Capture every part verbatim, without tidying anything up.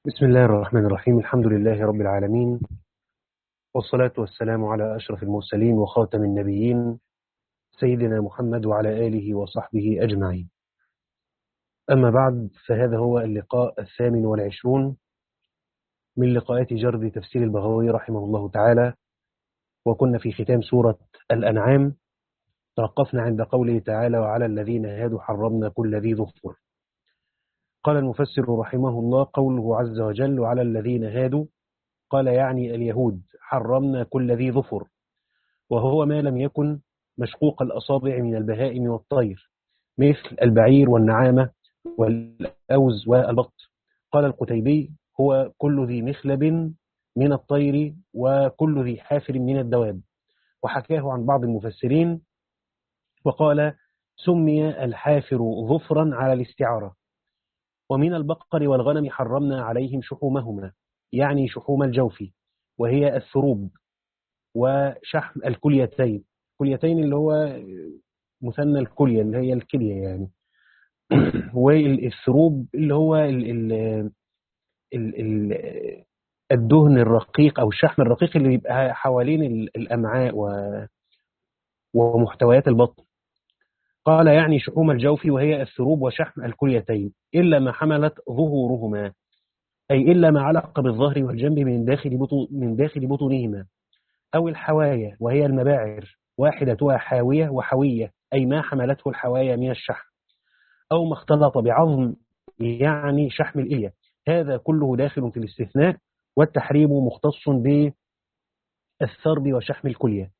بسم الله الرحمن الرحيم. الحمد لله رب العالمين، والصلاة والسلام على أشرف المرسلين وخاتم النبيين سيدنا محمد وعلى آله وصحبه أجمعين. أما بعد، فهذا هو اللقاء الثامن والعشرون من لقاءات جرد تفسير البغوي رحمه الله تعالى، وكنا في ختام سورة الأنعام. توقفنا عند قوله تعالى: وعلى الذين هادوا حرمنا كل ذي ظفر. قال المفسر رحمه الله: قوله عز وجل وعلى الذين هادوا، قال يعني اليهود، حرمنا كل ذي ظفر، وهو ما لم يكن مشقوق الأصابع من البهائم والطير، مثل البعير والنعامة والأوز والبط. قال القتيبي: هو كل ذي مخلب من الطير وكل ذي حافر من الدواب. وحكاه عن بعض المفسرين وقال: سمي الحافر ظفرا على الاستعارة. ومن البقر والغنم حرمنا عليهم شحومهما، يعني شحوم الجوف، وهي الثروب، وشحم الكليتين. الكليتين اللي هو مثنى الكلية اللي هي الكلية يعني. والثروب اللي هو ال ال ال ال الدهن الرقيق أو الشحم الرقيق اللي بيبقى حوالين الأمعاء ومحتويات البطن. قال يعني شحوم الجوف، وهي الثروب وشحم الكليتين، إلا ما حملت ظهورهما، أي إلا ما علق بالظهر والجنب من داخل بطن من داخل بطونهما، أو الحوايا وهي المباعر، واحدتها حاوية وحوية، أي ما حملته الحوايا من الشحم، أو ما اختلط بعظم، يعني شحم الإلية. هذا كله داخل في الاستثناء، والتحريم مختص بالثرب وشحم الكلية.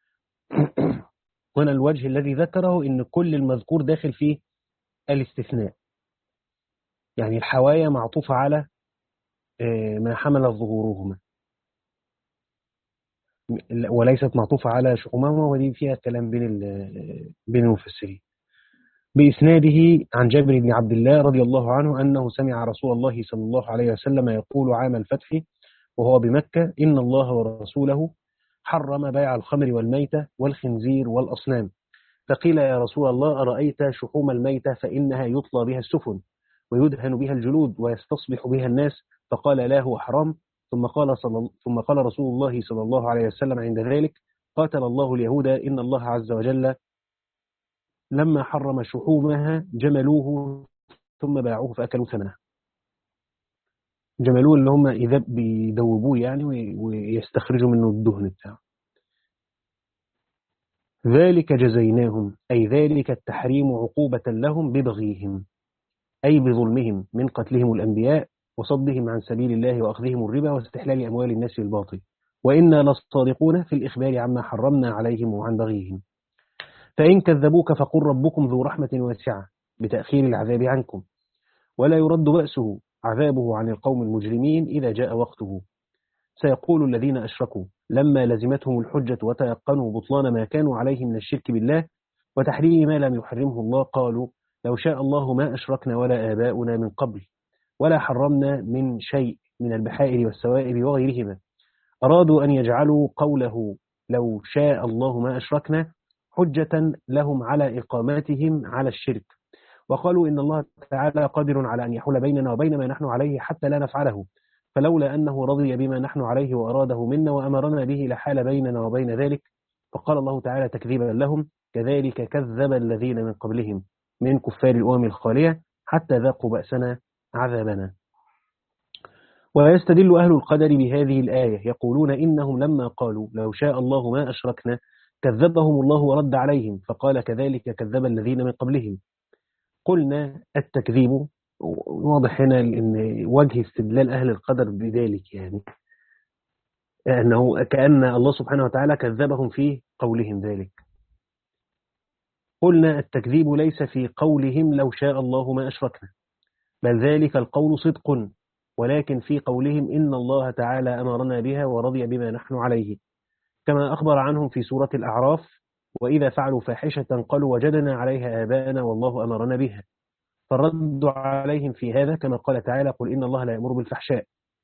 هنا الوجه الذي ذكره إن كل المذكور داخل فيه الاستثناء، يعني الحوايا معطوفة على ما حمل ظهورهما، وليست معطوفة على شحومهما، ودي فيها كلام بين بين المفسرين. بإسناده عن جابر بن عبد الله رضي الله عنه أنه سمع رسول الله صلى الله عليه وسلم يقول عام الفتح وهو بمكة: إن الله ورسوله حرم بيع الخمر والميتة والخنزير والأصنام. فقيل: يا رسول الله، أرأيت شحوم الميتة فإنها يطلى بها السفن ويدهن بها الجلود ويستصبح بها الناس. فقال: لا، هو حرام. ثم قال, صلى ثم قال رسول الله صلى الله عليه وسلم عند ذلك: قاتل الله اليهود، إن الله عز وجل لما حرم شحومها جملوه ثم باعوه فأكلوا ثمنه. جملوه اللي هم إذا بيدوبوه يعني ويستخرجوا منه الدهن بتاعه. ذلك جزيناهم، أي ذلك التحريم عقوبة لهم ببغيهم، أي بظلمهم من قتلهم الأنبياء وصدهم عن سبيل الله وأخذهم الربا واستحلال أموال الناس بالباطل. وإنا لصادقون في الإخبار عما حرمنا عليهم وعن بغيهم. فإن كذبوك فقل ربكم ذو رحمة واسعة بتأخير العذاب عنكم، ولا يرد بأسه عذابه عن القوم المجرمين إذا جاء وقته. سيقول الذين أشركوا لما لزمتهم الحجة وتيقنوا بطلان ما كانوا عليه من الشرك بالله وتحريم ما لم يحرمه الله، قالوا: لو شاء الله ما أشركنا ولا آباؤنا من قبل ولا حرمنا من شيء من البحائر والسوائب وغيرهما. أرادوا أن يجعلوا قوله لو شاء الله ما أشركنا حجة لهم على إقامتهم على الشرك، وقالوا إن الله تعالى قادر على أن يحول بيننا وبين ما نحن عليه حتى لا نفعله، فلولا أنه رضي بما نحن عليه وأراده منا وأمرنا به لحال بيننا وبين ذلك. فقال الله تعالى تكذيبا لهم: كذلك كذب الذين من قبلهم من كفار الأمم الخالية حتى ذاقوا بأسنا عذابنا. ويستدل أهل القدر بهذه الآية، يقولون إنهم لما قالوا لو شاء الله ما أشركنا كذبهم الله ورد عليهم، فقال: كذلك كذب الذين من قبلهم. قلنا التكذيب واضح هنا أن وجه استدلال أهل القدر بذلك، يعني أنه كأن الله سبحانه وتعالى كذبهم في قولهم ذلك. قلنا التكذيب ليس في قولهم لو شاء الله ما أشركنا، بل ذلك القول صدق، ولكن في قولهم إن الله تعالى أمرنا بها ورضي بما نحن عليه، كما أخبر عنهم في سورة الأعراف: وإذا فعلوا فاحشة قالوا وجدنا عليها آباءنا والله أمرنا بها. فالرد عليهم في هذا كما قال تعالى: قل إن الله لا يأمر بالفحشاء.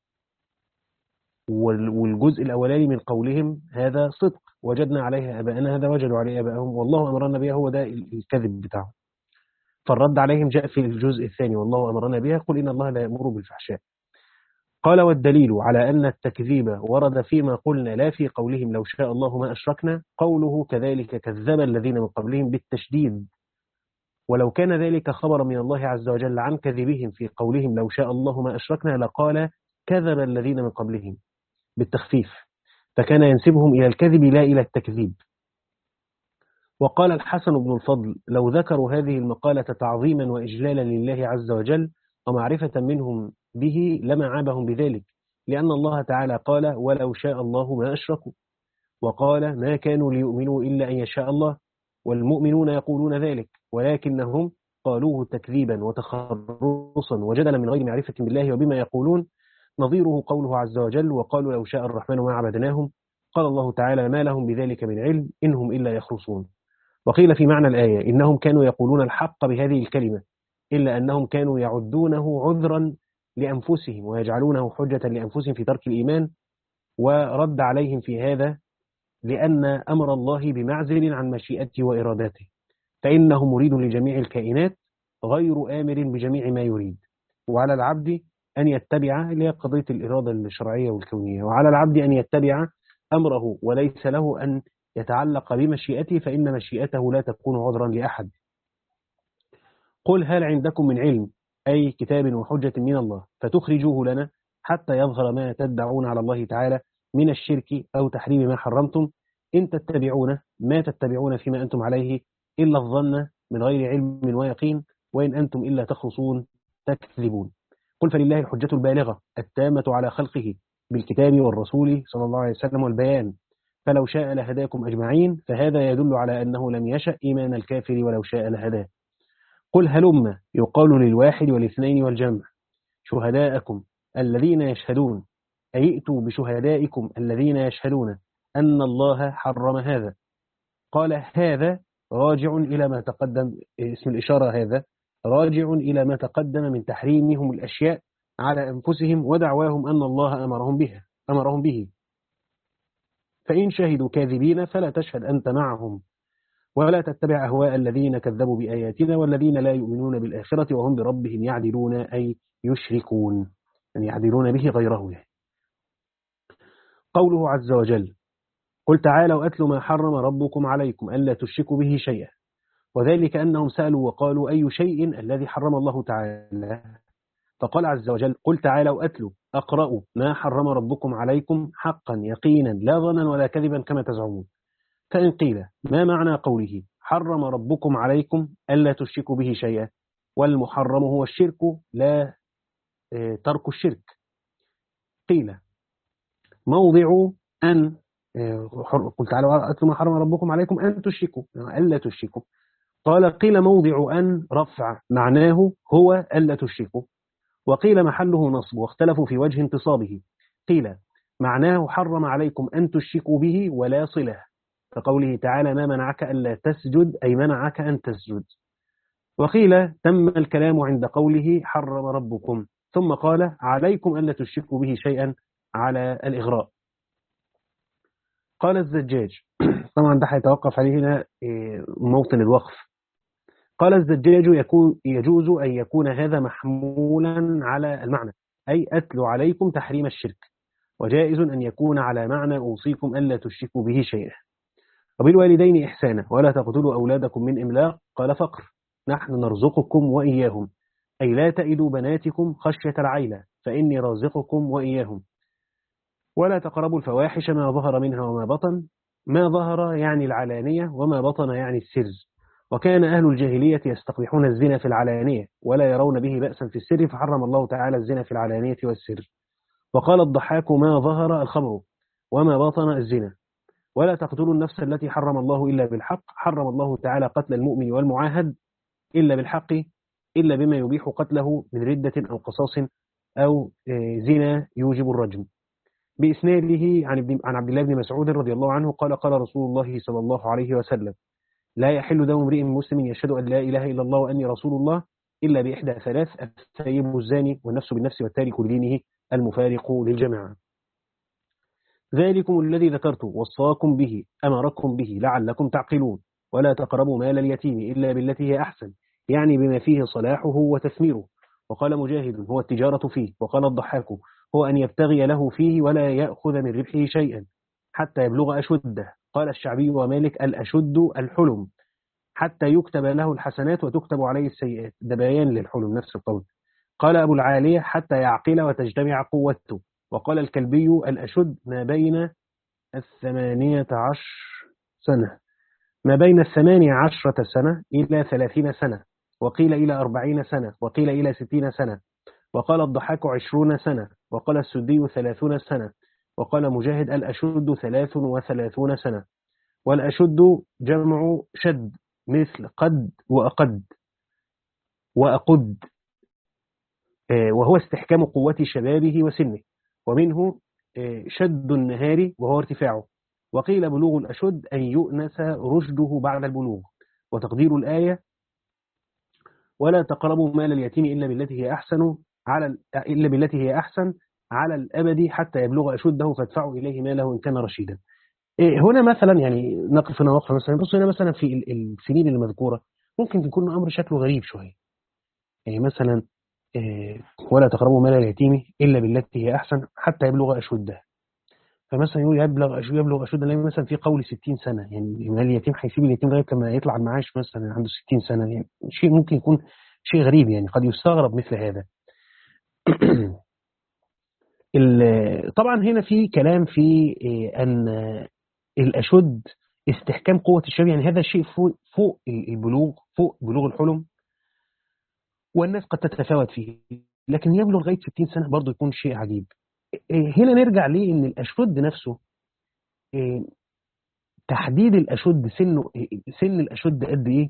والجزء الأولاني من قولهم هذا صدق، وجدنا عليها آباءنا، هذا وجدوا عليه آباءهم والله أمرنا بها، هو ده الكذب بتاعهم. فالرد عليهم جاء في الجزء الثاني: والله أمرنا بها، قل إن الله لا يأمر بالفحشاء. قال والدليل على أن التكذيب ورد فيما قلنا لا في قولهم لو شاء الله ما أشركنا، قوله كذلك كذب الذين من قبلهم بالتشديد، ولو كان ذلك خبر من الله عز وجل عن كذبهم في قولهم لو شاء الله ما أشركنا لقال كذب الذين من قبلهم بالتخفيف، فكان ينسبهم إلى الكذب لا إلى التكذيب. وقال الحسن بن الفضل لو ذكروا هذه المقالة تعظيما وإجلالا لله عز وجل ومعرفة منهم به لما عابهم بذلك، لأن الله تعالى قال ولو شاء الله ما أشركوا، وقال ما كانوا ليؤمنوا إلا أن يشاء الله، والمؤمنون يقولون ذلك ولكنهم قالوه تكذيبا وتخرصا وجدلا من غير معرفة بالله وبما يقولون، نظيره قوله عز وجل وقالوا لو شاء الرحمن ما عبدناهم، قال الله تعالى ما لهم بذلك من علم إنهم إلا يخرصون. وقيل في معنى الآية إنهم كانوا يقولون الحق بهذه الكلمة إلا أنهم كانوا يعدونه عذرا لأنفسهم ويجعلونه حجة لأنفسهم في ترك الإيمان، ورد عليهم في هذا لأن أمر الله بمعزل عن مشيئته وإراداته، فإنه مريد لجميع الكائنات غير آمر بجميع ما يريد، وعلى العبد أن يتبع لقضية الإرادة الشرعية والكونية، وعلى العبد أن يتبع أمره وليس له أن يتعلق بمشيئته، فإن مشيئته لا تكون عذرا لأحد. قل هل عندكم من علم أي كتاب وحجة من الله فتخرجوه لنا حتى يظهر ما تدعون على الله تعالى من الشرك أو تحريم ما حرمتم، إن تتبعون ما تتبعون فيما أنتم عليه إلا الظن من غير علم ويقين، وإن أنتم إلا تخرصون تكذبون. قل فلله الحجة البالغة التامة على خلقه بالكتاب والرسول صلى الله عليه وسلم والبيان، فلو شاء لهداكم أجمعين، فهذا يدل على أنه لم يشأ إيمان الكافر ولو شاء لهداه. قل هلم يقال للواحد والاثنين والجمع شهداءكم الذين يشهدون، أي ائتوا بشهدائكم الذين يشهدون أن الله حرم هذا. قال هذا راجع إلى ما تقدم، اسم الإشارة هذا راجع إلى ما تقدم من تحريمهم الأشياء على أنفسهم ودعواهم أن الله أمرهم بها أمرهم به، فإن شهدوا كاذبين فلا تشهد أنت معهم، ولا تتبع أهواء الذين كذبوا بآياتنا والذين لا يؤمنون بالآخرة وهم بربهم يعدلون أي يشركون، يعني يعدلون به غيره. قوله عز وجل قل تعالوا أتل ما حرم ربكم عليكم ألا تشركوا به شيئا، وذلك أنهم سألوا وقالوا أي شيء الذي حرم الله تعالى، فقال عز وجل قل تعالوا أتلوا أقرأوا ما حرم ربكم عليكم حقا يقينا لا ظنا ولا كذبا كما تزعمون. فإن قيل ما معنى قوله حرم ربكم عليكم ألا تشركوا به شيئا، والمحرم هو الشرك لا ترك الشرك، قيل موضع أن قل تعالوا أتلوا ما حرم ربكم عليكم أن تشركوا ألا تشركوا، قال قيل موضع أن رفع معناه هو ألا تشركوا، وقيل محله نصب واختلفوا في وجه انتصابه، قيل معناه حرم عليكم أن تشركوا به ولا صلة، كقوله تعالى ما منعك ألا تسجد أي منعك أن تسجد، وقيل تم الكلام عند قوله حرم ربكم ثم قال عليكم ألا تشركوا به شيئا على الإغراء. قال الزجاج طبعا ده هيتوقف عليه هنا موطن الوقف، قال الزجاج يكون يجوز أن يكون هذا محمولا على المعنى أي أتل عليكم تحريم الشرك، وجائز أن يكون على معنى أوصيكم ألا تشركوا به شيئا. وبالوالدين إحسانا ولا تقتلوا أولادكم من إملاق، قال فقر نحن نرزقكم وإياهم، أي لا تئدوا بناتكم خشية العيلة فإني رازقكم وإياهم. ولا تقربوا الفواحش ما ظهر منها وما بطن، ما ظهر يعني العلانية وما بطن يعني السر، وكان أهل الجاهلية يستقبحون الزنا في العلانية ولا يرون به بأسا في السر، فحرم الله تعالى الزنا في العلانية والسر. وقال الضحاك ما ظهر الخمر وما بطن الزنا. ولا تقتلوا النفس التي حرم الله إلا بالحق، حرم الله تعالى قتل المؤمن والمعاهد إلا بالحق إلا بما يبيح قتله من ردة أو قصاص أو زنا يوجب الرجم. بإسناده عن عبد الله بن مسعود رضي الله عنه قال قال رسول الله صلى الله عليه وسلم لا يحل دم امرئ مسلم يشهد أن لا إله إلا الله وأني رسول الله إلا بإحدى ثلاث الثيب الزاني والنفس بالنفس والتارك لدينه المفارق للجماعة. ذلكم الذي ذكرت وصاكم به أمركم به لعلكم تعقلون. ولا تقربوا مال اليتيم إلا بالتي هي أحسن، يعني بما فيه صلاحه وتثميره. وقال مجاهد هو التجارة فيه. وقال الضحاك هو أن يبتغي له فيه ولا يأخذ من ربحه شيئا حتى يبلغ أشده. قال الشعبي ومالك الأشد الحلم حتى يكتب له الحسنات وتكتب عليه السيئات، ده بيان للحلم نفس القول. قال أبو العالية حتى يعقل وتجتمع قوته. وقال الكلبي الأشد ما بين الثمانية عشر سنة ما بين الثمانية عشرة سنة إلى ثلاثين سنة، وقيل إلى أربعين سنة، وقيل إلى ستين سنة، وقال الضحاك عشرون سنة، وقال السدي ثلاثون سنة، وقال مجاهد الأشد ثلاث وثلاثون سنة. والأشد جمع شد مثل قد وأقد وأقد، وهو استحكام قوة شبابه وسنه، ومنه شد النهار وهو ارتفاعه. وقيل بلوغ الأشد أن يؤنس رشده بعد البلوغ. وتقدير الآية ولا تقربوا مال اليتيم إلا بالتي هي أحسن على إلا بالتي هي أحسن على الأبد حتى يبلغ أشده فادفعوا إليه ماله إن كان رشيدا. هنا مثلا يعني نقف هنا وقفة مثلا، بص هنا مثلا في السنين المذكورة ممكن يكون الأمر شكله غريب شوية. يعني مثلا ولا تقربوا مال اليتيم إلا بالتي هي أحسن حتى يبلغ أشده. فمثلا يقول يبلغ يبلغ أشده لما مثلا في قول ستين سنة، يعني مال اليتيم هيسيب اليتيم لغاية لما يطلع المعاش مثلا عنده ستين سنة، يعني شيء ممكن يكون شيء غريب، يعني قد يستغرب مثل هذا. طبعا هنا في كلام في أن الأشد استحكام قوة الشباب، يعني هذا الشيء فوق, فوق البلوغ، فوق بلوغ الحلم، والناس قد تتفاوت فيه، لكن يبلغ لغاية ستين سنة برضه يكون شيء عجيب. هنا نرجع ليه ان الأشد نفسه تحديد الأشد سنه، سن الأشد قد ايه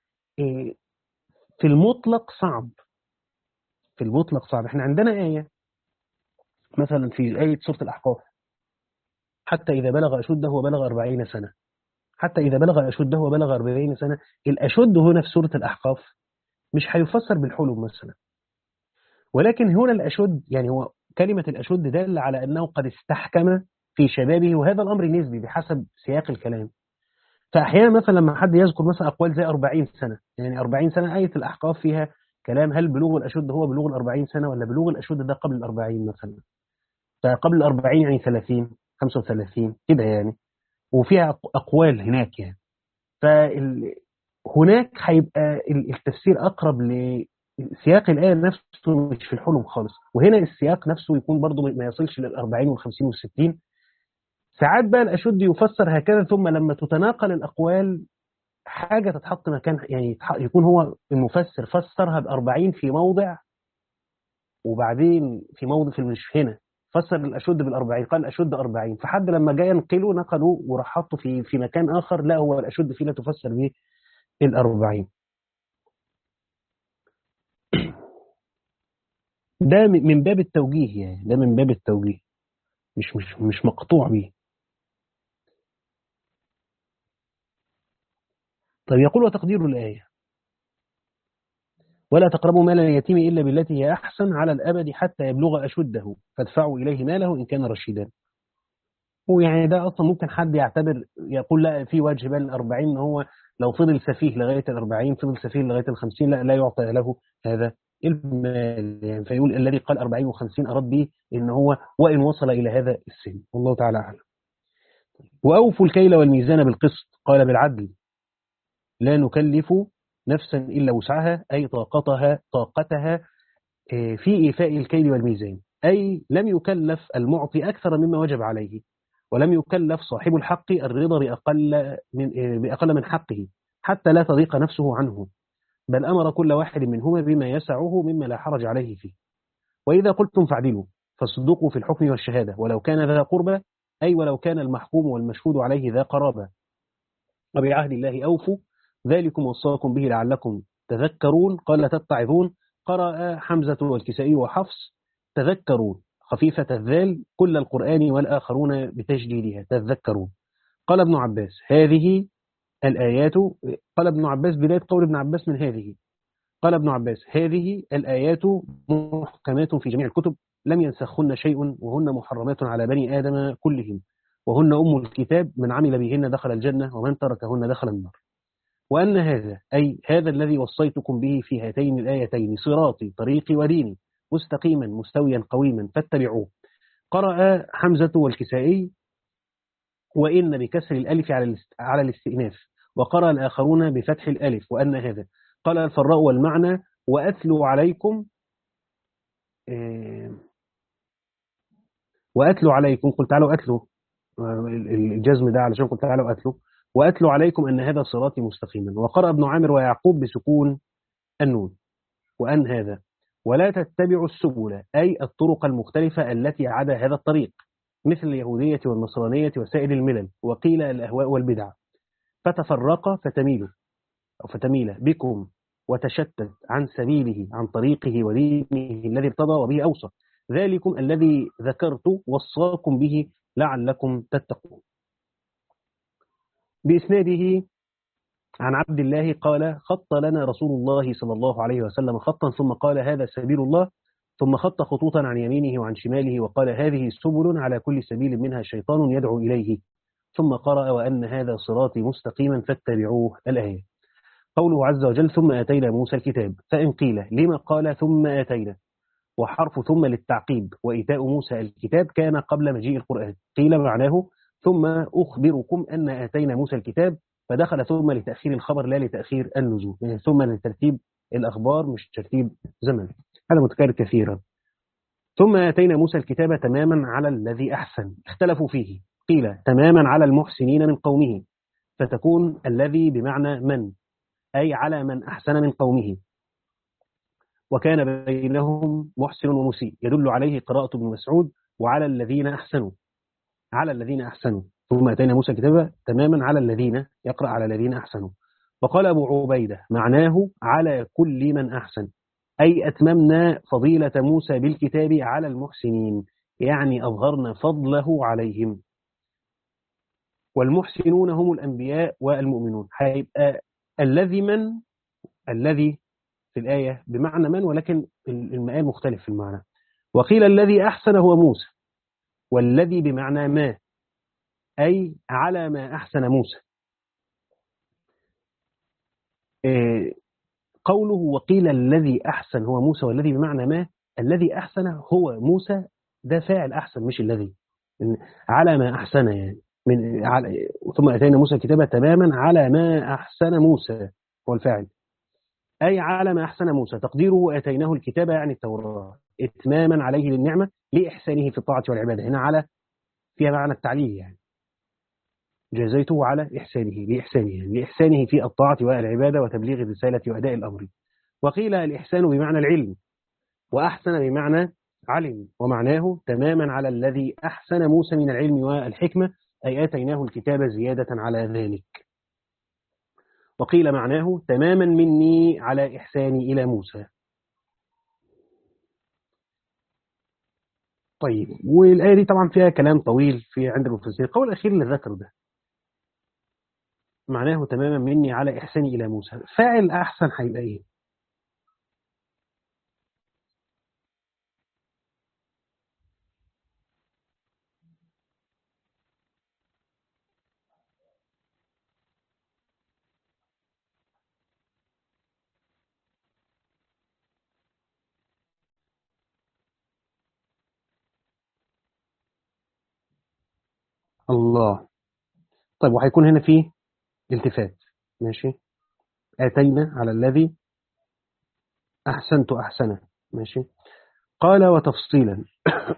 في المطلق صعب. في المطلق صعب. احنا عندنا آية مثلا في آية سورة الأحقاف حتى إذا بلغ أشده وبلغ أربعين سنة، حتى إذا بلغ أشده وبلغ أربعين سنة. الأشد هنا في سورة الأحقاف مش هيفسر بالحلم مثلا، ولكن هنا الأشد يعني هو كلمة الأشد دل على أنه قد استحكم في شبابه، وهذا الأمر نسبي بحسب سياق الكلام. فأحيانا مثلا لما حد يذكر مثلا أقوال زي أربعين سنة، يعني أربعين سنة آية الأحقاف فيها كلام هل بلوغ الأشد هو بلوغ الأربعين سنة ولا بلوغ الأشد ده قبل الأربعين مثلا. فقبل الأربعين يعني ثلاثين خمسة وثلاثين كده يعني، وفيها أقوال هناك يعني. فهناك هيبقى التفسير أقرب لسياق الآية نفسه مش في الحلم خالص، وهنا السياق نفسه يكون برضه ما يصلش للأربعين والخمسين والستين. ساعات بقى الأشد يفسر هكذا، ثم لما تتناقل الأقوال حاجة تتحط مكان، يعني يكون هو المفسر فسرها بأربعين في موضع، وبعدين في موضع في مش هنا فسر الأشد بالأربعين، قال الأشد أربعين، فحد لما جاء ينقله نقلوا وراح حطه في في مكان آخر، لا هو الأشد فيه لا تفسر به الأربعين. ده من باب التوجيه، يعني ده من باب التوجيه، مش مش مش مقطوع به. طيب يقول وتقدير الآية ولا تقربوا مال اليتيم إلا بالتي هي أحسن على الأبد حتى يبلغ أشده فادفعوا إليه ماله إن كان رشيدا. ويعني ده أصلا ممكن حد يعتبر يقول لا في وجه بين الأربعين إن هو لو فضل سفيه لغاية الأربعين فضل سفيه لغاية الخمسين لا لا يعطى له هذا المال، يعني فيقول الذي قال أربعين وخمسين أراد به إن هو وإن وصل إلى هذا السن، والله تعالى أعلم. وأوفوا الكيل والميزان بالقسط قال بالعدل لا نكلف نفسا إلا وسعها، أي طاقتها طاقتها في إيفاء الكيل والميزان، أي لم يكلف المعطي أكثر مما وجب عليه، ولم يكلف صاحب الحق الرضا بأقل من بأقل من حقه حتى لا تضيق نفسه عنه، بل أمر كل واحد منهما بما يسعه مما لا حرج عليه فيه. وإذا قلتم فاعدلوا فاصدقوا في الحكم والشهادة ولو كان ذا قربى، أي ولو كان المحكوم والمشهود عليه ذا قرابة. وبعهد الله أوفوا ذلكم وصاكم به لعلكم تذكرون. قال تتعظون، قرأ حمزة والكسائي وحفص تذكرون خفيفة الذال كل القرآن والآخرون بتجديدها تذكرون. قال ابن عباس هذه الآيات، قال ابن عباس بداية قول ابن عباس من هذه، قال ابن عباس هذه الآيات محكمات في جميع الكتب لم ينسخن شيء وهن محرمات على بني آدم كلهم، وهن أم الكتاب من عمل بهن دخل الجنة ومن تركهن دخل النار. وأن هذا أي هذا الذي وصيتكم به في هاتين الآيتين صراطي طريقي وديني مستقيما مستويا قويما فاتبعوه قرأ حمزة والكسائي وإن بكسر الألف على على الاستئناف، وقرأ الآخرون بفتح الألف وأن هذا. قال الفراء والمعنى وأتلو عليكم وأتلو عليكم، قل تعالوا أتلو الجزم ده علشان قل تعالوا أتلو، وأتلو عليكم أن هذا صراطي مستقيما. وقرأ ابن عامر ويعقوب بسكون النون وأن هذا. ولا تتبعوا السبل أي الطرق المختلفة التي عدا هذا الطريق، مثل اليهودية والنصرانية وسائر الملل، وقيل الأهواء والبدع، فتفرق فتميل أو فتميل بكم وتشتت عن سبيله عن طريقه ودينه الذي ارتضى وبه أوصى، ذلكم الذي ذكرت وصاكم به لعلكم تتقون. بإسناده عن عبد الله قال خط لنا رسول الله صلى الله عليه وسلم خطا ثم قال هذا سبيل الله، ثم خط خطوطا عن يمينه وعن شماله وقال هذه سبل على كل سبيل منها شيطان يدعو إليه، ثم قرأ وأن هذا صراطي مستقيما فاتبعوه. الآية. قوله عز وجل ثم آتينا موسى الكتاب، فإن قيل لما قال ثم آتينا وحرف ثم للتعقيب وإيتاء موسى الكتاب كان قبل مجيء القرآن، قيل معناه ثم أخبركم أن آتينا موسى الكتاب، فدخل ثم لتأخير الخبر لا لتأخير النزول، يعني ثم لترتيب الأخبار مش ترتيب زمن، هذا متكرر كثيرا. ثم آتينا موسى الكتاب تماما على الذي أحسن، اختلفوا فيه، قيل تماما على المحسنين من قومه، فتكون الذي بمعنى من، أي على من أحسن من قومه، وكان بينهم محسن ومسيء، يدل عليه قراءة ابن مسعود وعلى الذين أحسنوا، على الذين أحسنوا. ثم أتينا موسى الكتاب تماما على الذين، يقرأ على الذين أحسنوا. وقال أبو عبيدة معناه على كل من أحسن، أي أتممنا فضيلة موسى بالكتاب على المحسنين، يعني أظهرنا فضله عليهم. والمحسنون هم الأنبياء والمؤمنون، هيبقى الذي من، الذي في الآية بمعنى من، ولكن المقال مختلف في المعنى. وقيل الذي أحسن هو موسى، والذي بمعنى ما، أي على ما أحسن موسى. قوله وقيل الذي أحسن هو موسى والذي بمعنى ما، الذي أحسن هو موسى ده فاعل أحسن مش الذي، على ما أحسن يعني من على. ثم أتينا موسى الكتاب تماما على ما أحسن موسى هو الفاعل، أي على ما أحسن موسى، تقديره أتيناه الكتاب يعني التوراة إتماما عليه للنعمة لإحسانه في الطاعة والعبادة، هنا على فيها معنى التعليل يعني، جزيته على إحسانه لإحسانه يعني لإحسانه في الطاعة والعبادة وتبليغ الرسالة وأداء الأمر. وقيل الإحسان بمعنى العلم، وأحسن بمعنى علم، ومعناه تماما على الذي أحسن موسى من العلم والحكمة، أي آتيناه الكتاب زيادة على ذلك. وقيل معناه تماما مني على إحساني إلى موسى. طيب، والآية دي طبعا فيها كلام طويل في عند المفسرين. القول الأخير اللي ذكر ده معناه تماما مني على إحساني إلى موسى، فاعل أحسن هيبقى إيه؟ الله. طيب، وهيكون هنا فيه التفات، ماشي، آتينا على الذي أحسنت أحسنه، ماشي. قال وتفصيلا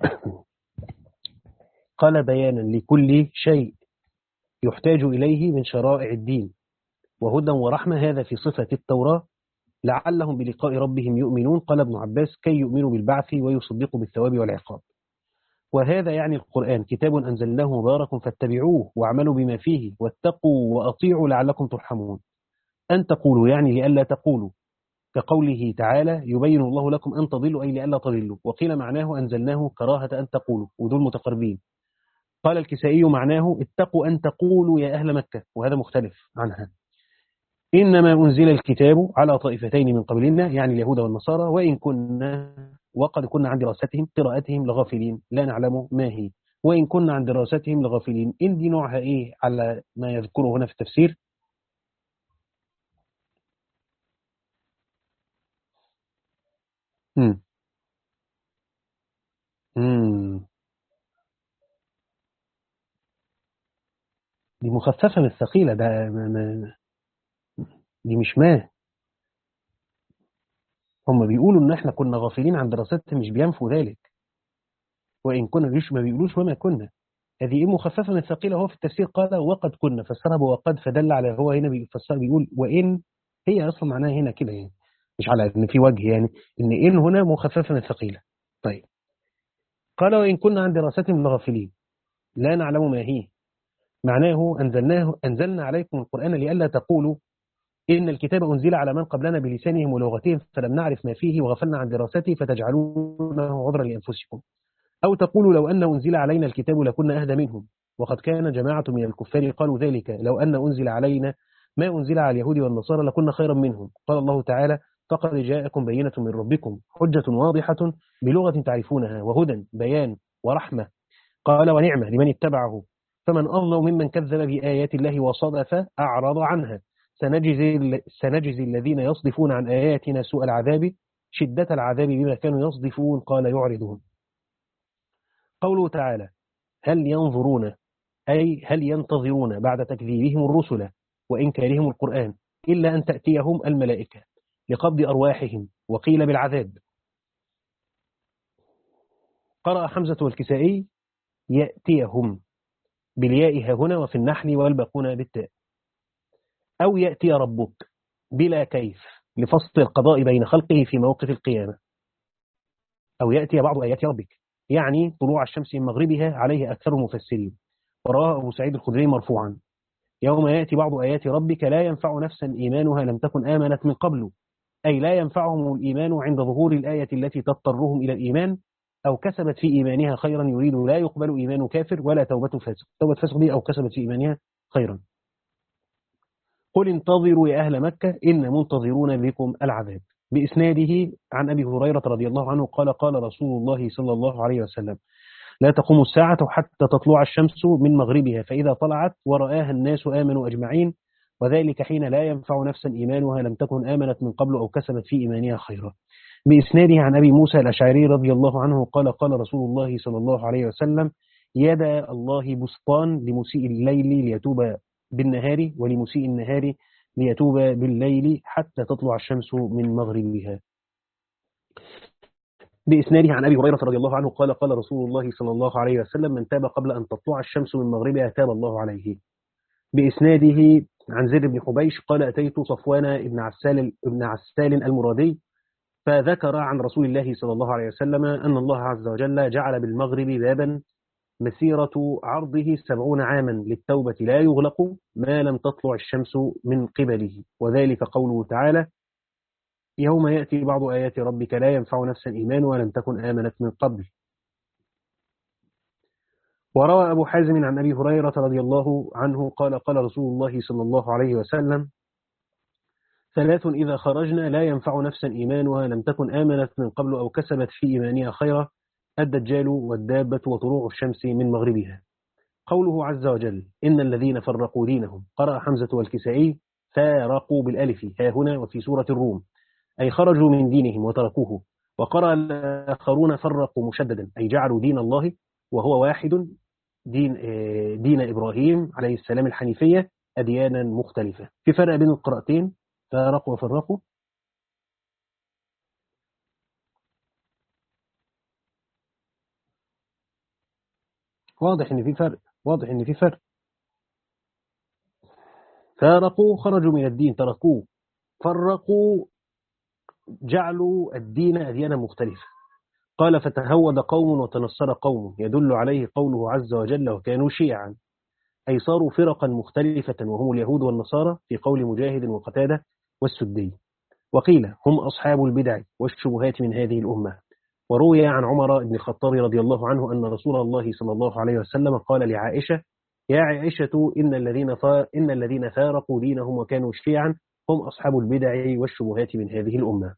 قال بيانا لكل شيء يحتاج إليه من شرائع الدين، وهدى ورحمة، هذا في صفة التوراة، لعلهم بلقاء ربهم يؤمنون. قال ابن عباس كي يؤمنوا بالبعث ويصدقوا بالثواب والعقاب. وهذا يعني القرآن كتاب أنزلناه مبارك فاتبعوه واعملوا بما فيه واتقوا وأطيعوا لعلكم ترحمون. أن تقولوا يعني لئلا تقولوا، كقوله تعالى يبين الله لكم أن تضلوا أي لئلا تضلوا. وقيل معناه أنزلناه كراهة أن تقولوا، ودول متقربين. قال الكسائي معناه اتقوا أن تقولوا يا أهل مكة، وهذا مختلف عنها. إنما أنزل الكتاب على طائفتين من قبلنا يعني اليهود والنصارى، وإن كنا وقد كنا عن دراستهم قراءتهم لغافلين لا نعلم ما هي، وإن كنا عن دراستهم لغافلين. إن دي نوعها إيه على ما يذكره هنا في التفسير؟ مم. مم. دي مخففة من الثقيلة، ده ما ما دي مش ما هم بيقولوا إن إحنا كنا غافلين عن دراستهم، مش بينفوا ذلك. وإن كنا بيش ما بيقولوش وما كنا. هذه إيه مخففة من الثقيلة؟ هو في التفسير قال وقد كنا، فسرها بوقد، فدل على هو هنا بيفسر بيقول وإن، هي أصلا معناها هنا كده يعني، مش على إن في وجه يعني، إن إن هنا مخففة من الثقيلة. طيب، قال وإن كنا عن دراستهم لغافلين لا نعلم ما هي، معناه أنزلناه أنزلنا عليكم القرآن لئلا تقولوا إن الكتاب أنزل على من قبلنا بلسانهم ولغتهم فلم نعرف ما فيه وغفلنا عن دراسته فتجعلونه عذرا لأنفسكم، أو تقولوا لو أن أنزل علينا الكتاب لكنا أهدى منهم، وقد كان جماعة من الكفار قالوا ذلك لو أن أنزل علينا ما أنزل على اليهود والنصارى لكنا خيرا منهم. قال الله تعالى فقد جاءكم بينة من ربكم حجة واضحة بلغة تعرفونها وهدى بيان ورحمة. قال ونعمة لمن اتبعه، فمن أظلم ممن كذب بآيات الله وصدف أعرض عنها، سنجزي, سنجزي الذين يصدفون عن آياتنا سوء العذاب شدة العذاب بما كانوا يصدفون. قال يعرضون. قوله تعالى هل ينظرون أي هل ينتظرون بعد تكذيبهم الرسل وإنكارهم القرآن إلا أن تأتيهم الملائكة لقبض أرواحهم، وقيل بالعذاب. قرأ حمزة والكسائي يأتيهم بالياء هنا وفي النحل والباقون بالتاء، أو يأتي ربك بلا كيف لفصل القضاء بين خلقه في موقف القيامة، أو يأتي بعض آيات ربك يعني طلوع الشمس من مغربها عليه أكثر المفسرين. ورواه أبو سعيد الخدري مرفوعا يوم يأتي بعض آيات ربك لا ينفع نفسا إيمانها لم تكن آمنت من قبل، أي لا ينفعهم الإيمان عند ظهور الآية التي تضطرهم إلى الإيمان، أو كسبت في إيمانها خيرا يريد لا يقبل إيمان كافر ولا توبة فاسق. توبة فاسق دي أو كسبت في إيمانها خيرا. قل انتظروا يا أهل مكة إن منتظرون بكم العذاب. بإسناده عن أبي هريرة رضي الله عنه قال قال رسول الله صلى الله عليه وسلم لا تقوم الساعة حتى تطلع الشمس من مغربها، فإذا طلعت ورآها الناس آمنوا أجمعين، وذلك حين لا ينفع نفسا إيمانها لم تكن آمنت من قبل أو كسبت في إيمانها خيرا. بإسناده عن أبي موسى الأشعري رضي الله عنه قال قال رسول الله صلى الله عليه وسلم يدا الله بسطان لمسيء الليل ليتوب بالنهار ولمسيء النهار ليتوب بالليل حتى تطلع الشمس من مغربها. بإسناده عن أبي هريرة رضي الله عنه قال قال رسول الله صلى الله عليه وسلم من تاب قبل أن تطلع الشمس من مغربها تاب الله عليه. بإسناده عن زيد بن حبيش قال أتيت صفوان بن عسال بن عسال المرادي فذكر عن رسول الله صلى الله عليه وسلم أن الله عز وجل جعل بالمغرب بابا مسيرة عرضه سبعون عاما للتوبة لا يغلق ما لم تطلع الشمس من قبله، وذلك قوله تعالى يوم يأتي بعض آيات ربك لا ينفع نفسا إيمانها ولم تكن آمنت من قبل. وروى أبو حازم عن أبي هريرة رضي الله عنه قال قال رسول الله صلى الله عليه وسلم ثلاث إذا خرجنا لا ينفع نفسا إيمانها لم تكن آمنت من قبل أو كسبت في إيمانها خيرا الدجال والدابة وطلوع الشمس من مغربها. قوله عز وجل إن الذين فرقوا دينهم قرأ حمزة والكسائي فارقوا بالألف ها هنا وفي سورة الروم أي خرجوا من دينهم وتركوه، وقرأ الآخرون فرقوا مشددا أي جعلوا دين الله وهو واحد دين دين إبراهيم عليه السلام الحنيفية أديانا مختلفة. في فرق بين القراءتين فارقوا وفرقوا؟ واضح إن في فرق، واضح إن في فرق. فارقوا خرجوا من الدين تركوه، فرقوا جعلوا الدين أديانا مختلفة. قال فتهود قوم وتنصر قوم يدل عليه قوله عز وجل وكانوا شيعا أي صاروا فرقا مختلفة وهم اليهود والنصارى في قول مجاهد وقتادة والسدي. وقيل هم أصحاب البدع والشبهات من هذه الأمة. وروي عن عمر بن الخطاب رضي الله عنه أن رسول الله صلى الله عليه وسلم قال لعائشة يا عائشة إن الذين إن الذين فارقوا دينهم وكانوا شيعا هم أصحاب البدع والشبهات من هذه الأمة.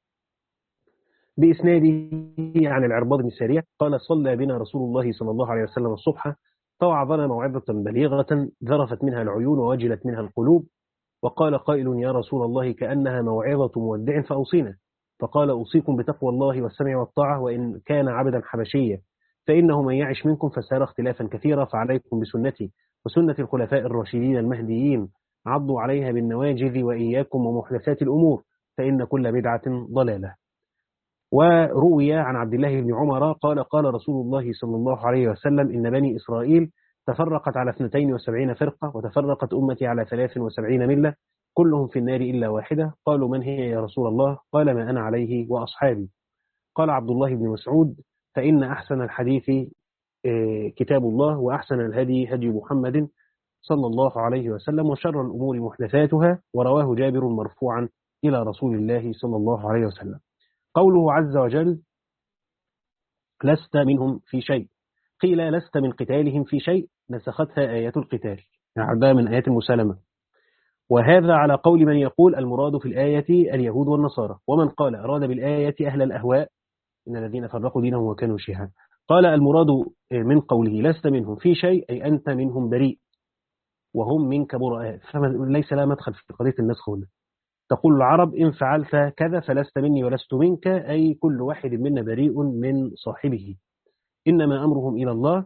بإسناده عن العرباض بن سارية قال صلى بنا رسول الله صلى الله عليه وسلم الصبح فوعظنا موعظة بليغة ذرفت منها العيون ووجلت منها القلوب، وقال قائل يا رسول الله كأنها موعظة مودع فأوصينا، فقال أوصيكم بتقوى الله والسمع والطاعة وإن كان عبدا حبشيا، فإنه من يعش منكم فسار اختلافا كثيرا فعليكم بسنتي وسنة الخلفاء الراشدين المهديين، عضوا عليها بالنواجذ، وإياكم ومحدثات الأمور، فإن كل بدعة ضلالة. وروي عن عبد الله بن عمر قال قال رسول الله صلى الله عليه وسلم: إن بني إسرائيل تفرقت على اثنتين وسبعين فرقة، وتفرقت أمتي على ثلاث وسبعين ملة، كلهم في النار إلا واحدة. قالوا: من هي يا رسول الله؟ قال: ما أنا عليه وأصحابي. قال عبد الله بن مسعود: فإن أحسن الحديث كتاب الله، وأحسن الهدي هدي محمد صلى الله عليه وسلم، وشر الأمور محدثاتها. ورواه جابر مرفوعا إلى رسول الله صلى الله عليه وسلم. قوله عز وجل: لست منهم في شيء، قيل لست من قتالهم في شيء، نسختها آيات القتال، يعني من آيات المسالمة. وهذا على قول من يقول المراد في الآية اليهود والنصارى، ومن قال أراد بالآية أهل الأهواء، إن الذين فرقوا دينهم وكانوا شيعا. قال المراد من قوله لست منهم في شيء أي أنت منهم بريء وهم منك براء، فليس لا مدخل في قضية النسخ هنا. تقول العرب: إن فعلت كذا فلست مني ولست منك، أي كل واحد منا بريء من صاحبه، إنما أمرهم إلى الله،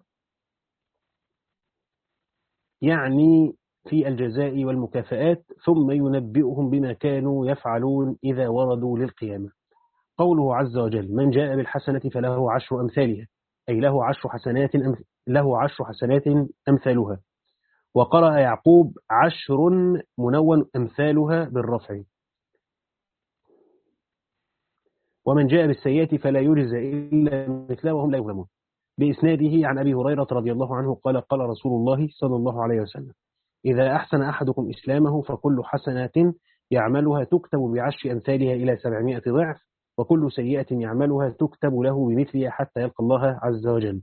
يعني في الجزاء والمكافآت، ثم ينبئهم بما كانوا يفعلون إذا وردوا للقيامة. قوله عز وجل: من جاء بالحسنة فله عشر أمثالها، أي له عشر حسنات له عشر حسنات أمثالها. وقرأ يعقوب: عشر منون أمثالها بالرفع. ومن جاء بالسيئة فلا يجزى إلا مثلها وهم لا يظلمون. بإسناده عن أبي هريرة رضي الله عنه قال قال رسول الله صلى الله عليه وسلم: إذا أحسن أحدكم إسلامه فكل حسنة يعملها تكتب بعشر أمثالها إلى سبعمائة ضعف، وكل سيئة يعملها تكتب له بمثلها حتى يلقى الله عز وجل.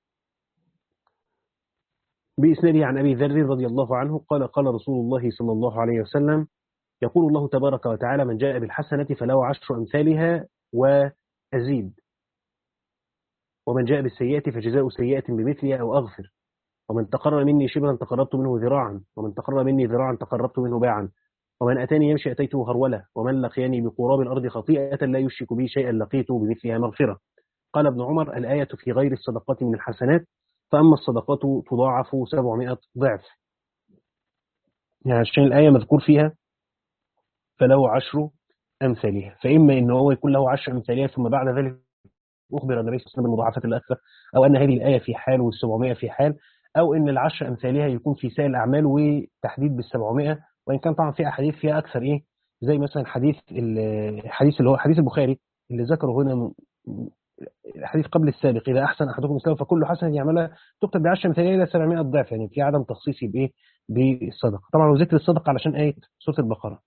بإسناده عن أبي ذر رضي الله عنه قال قال رسول الله صلى الله عليه وسلم: يقول الله تبارك وتعالى: من جاء بالحسنة فله عشر أمثالها وأزيد، ومن جاء بالسيئة فجزاء سيئة بمثلها أو أغفر، ومن تقرب مني شبرا تقربت منه ذراعا، ومن تقرب مني ذراعا تقربت منه باعا، ومن أتاني يمشي أتيته هرولة، ومن لقيني بقراب الأرض خطيئة لا يشرك بي شيئا لقيته بمثلها مغفرة. قال ابن عمر: الآية في غير الصدقات من الحسنات، فأما الصدقات تضاعف سبعمائة ضعف، يعني عشان الآية مذكور فيها فله عشر أمثالها، فإما إنه هو يكون له عشر أمثالها ثم بعد ذلك أخبر النبي صلى الله عليه وسلم بالمضاعفات الأكثر، أو أن هذه الآية في حال والسبعمائة في حال، أو أن العشر أمثالها يكون في سائر الأعمال وتحديد بالسبعمائة، وإن كان طبعا في أحاديث فيها أكثر، إيه زي مثلا حديث الحديث اللي هو حديث البخاري اللي ذكره هنا، الحديث قبل السابق: إذا أحسن أحدكم إسلام فكل حسنة يعملها تكتب بعشر أمثالها إلى سبعمائة ضعف، يعني في عدم تخصيصي بإيه بالصدقة طبعا، وذكر الصدقة علشان آية سورة البقرة.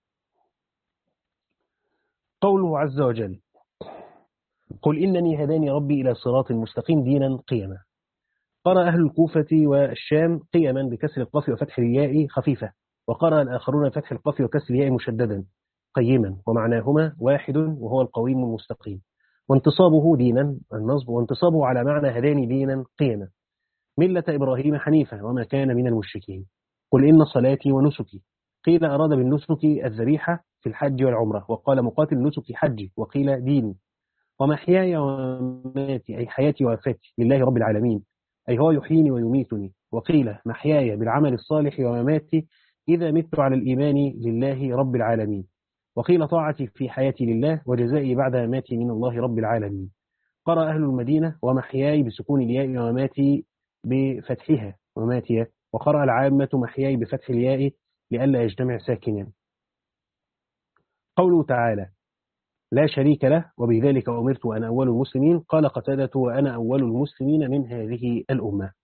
قوله عز وجل: قل إنني هداني ربي إلى صراط مستقيم دينا قيما. قرأ أهل الكوفة والشام قيما بكسر القاف وفتح الياء خفيفة، وقرأ الآخرون بفتح القاف وكسر الياء مشددا قيما، ومعناهما واحد وهو القويم المستقيم، وانتصابه دينا النصب، وانتصابه على معنى هداني دينا قيما. ملة إبراهيم حنيفة وما كان من المشركين. قل إن صلاتي ونسكي، قيل أراد بالنسك الذبيحة في الحج والعمرة، وقال مقاتل نسكي حجي، وقيل ديني. ومحياي ومماتي، أي حياتي ووفاتي، لله رب العالمين، أي هو يحييني ويميتني. وقيل محياي بالعمل الصالح، ومماتي إذا مت على الإيمان لله رب العالمين. وقيل طاعتي في حياتي لله، وجزائي بعد مماتي من الله رب العالمين. قرأ أهل المدينة ومحياي بسكون الياء، ومماتي بفتحها وماتي. وقرأ العامة محياي بفتح الياء لئلا يجتمع ساكنا. قوله تعالى: لا شريك له وبذلك أمرت وأنا أول المسلمين. قال قتادة: وأنا أول المسلمين من هذه الأمة.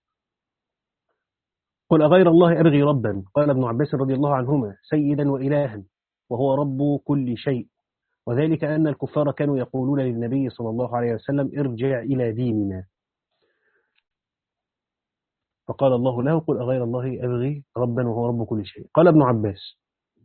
قل أغير الله أبغي ربا؟ قال ابن عباس رضي الله عنهما: سيدا وإلها، وهو رب كل شيء، وذلك أن الكفار كانوا يقولون للنبي صلى الله عليه وسلم: ارجع إلى ديننا، فقال الله له: قل أغير الله أبغي ربا وهو رب كل شيء. قال ابن عباس،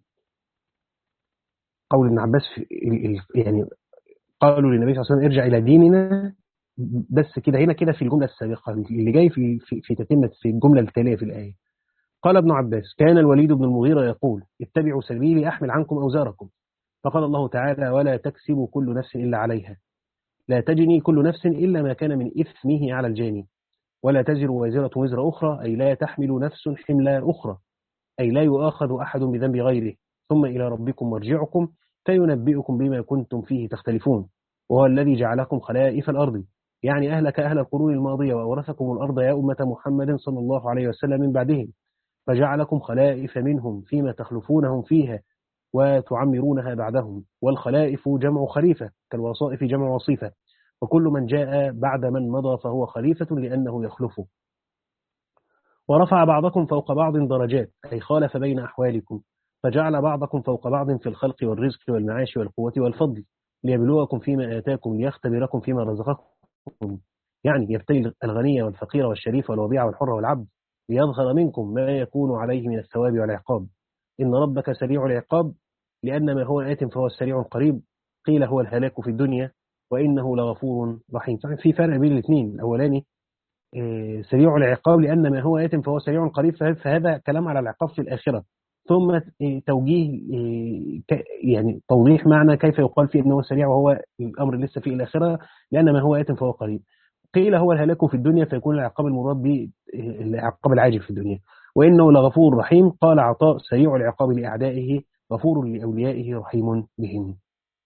قول ابن عباس في يعني قالوا للنبي صلى الله عليه وسلم: ارجع إلى ديننا، بس كده هنا كده في الجملة السابقة اللي جاي في في في تتمة في الجملة التالية في الآية. قال ابن عباس: كان الوليد بن المغيرة يقول: اتبعوا سبيلي أحمل عنكم أوزاركم. فقال الله تعالى: ولا تكسب كل نفس إلا عليها، لا تجني كل نفس إلا ما كان من إثمه على الجاني، ولا تزر وازرة وزر أخرى، أي لا تحمل نفس حمل أخرى، أي لا يؤاخذ أحد بذنب غيره، ثم إلى ربكم مرجعكم فينبئكم بما كنتم فيه تختلفون، وهو الذي جعلكم خلائف الأرض، يعني أهلك أهل القرون الماضية وأورثكم الأرض يا أمة محمد صلى الله عليه وسلم من بعدهم، فجعلكم خلائف منهم فيما تخلفونهم فيها وتعمرونها بعدهم. والخلائف جمع خليفة، كالوصائف جمع وصيفة، وكل من جاء بعد من مضى فهو خليفة لأنه يخلفه. ورفع بعضكم فوق بعض درجات، أي خالف بين أحوالكم، فجعل بعضكم فوق بعض في الخلق والرزق والمعاش والقوة والفضل، ليبلوكم فيما آتاكم ليختبركم فيما رزقكم، يعني يبتلي الغني والفقير والشريف والوضيع والحر والعبد، ليظهر منكم ما يكون عليه من الثواب والعقاب. إن ربك سريع العقاب، لأن ما هو آت فهو السريع القريب، قيل هو الهلاك في الدنيا، وإنه لغفور رحيم. في فرق بين الاثنين، الأولاني سريع العقاب لأن ما هو آت فهو سريع قريب، فهذا كلام على العقاب في الآخرة، ثم توجيه يعني توضيح معنى كيف يقال فيه أنه سريع وهو الأمر لسه في الآخرة، لأن ما هو آت فهو قريب. قيل هو الهلاك في الدنيا، فيكون العقاب المراد به العقاب العاجل في الدنيا. وإنه لغفور رحيم، قال عطاء سريع العقاب لأعدائه، غفور لأوليائه، رحيم بهم.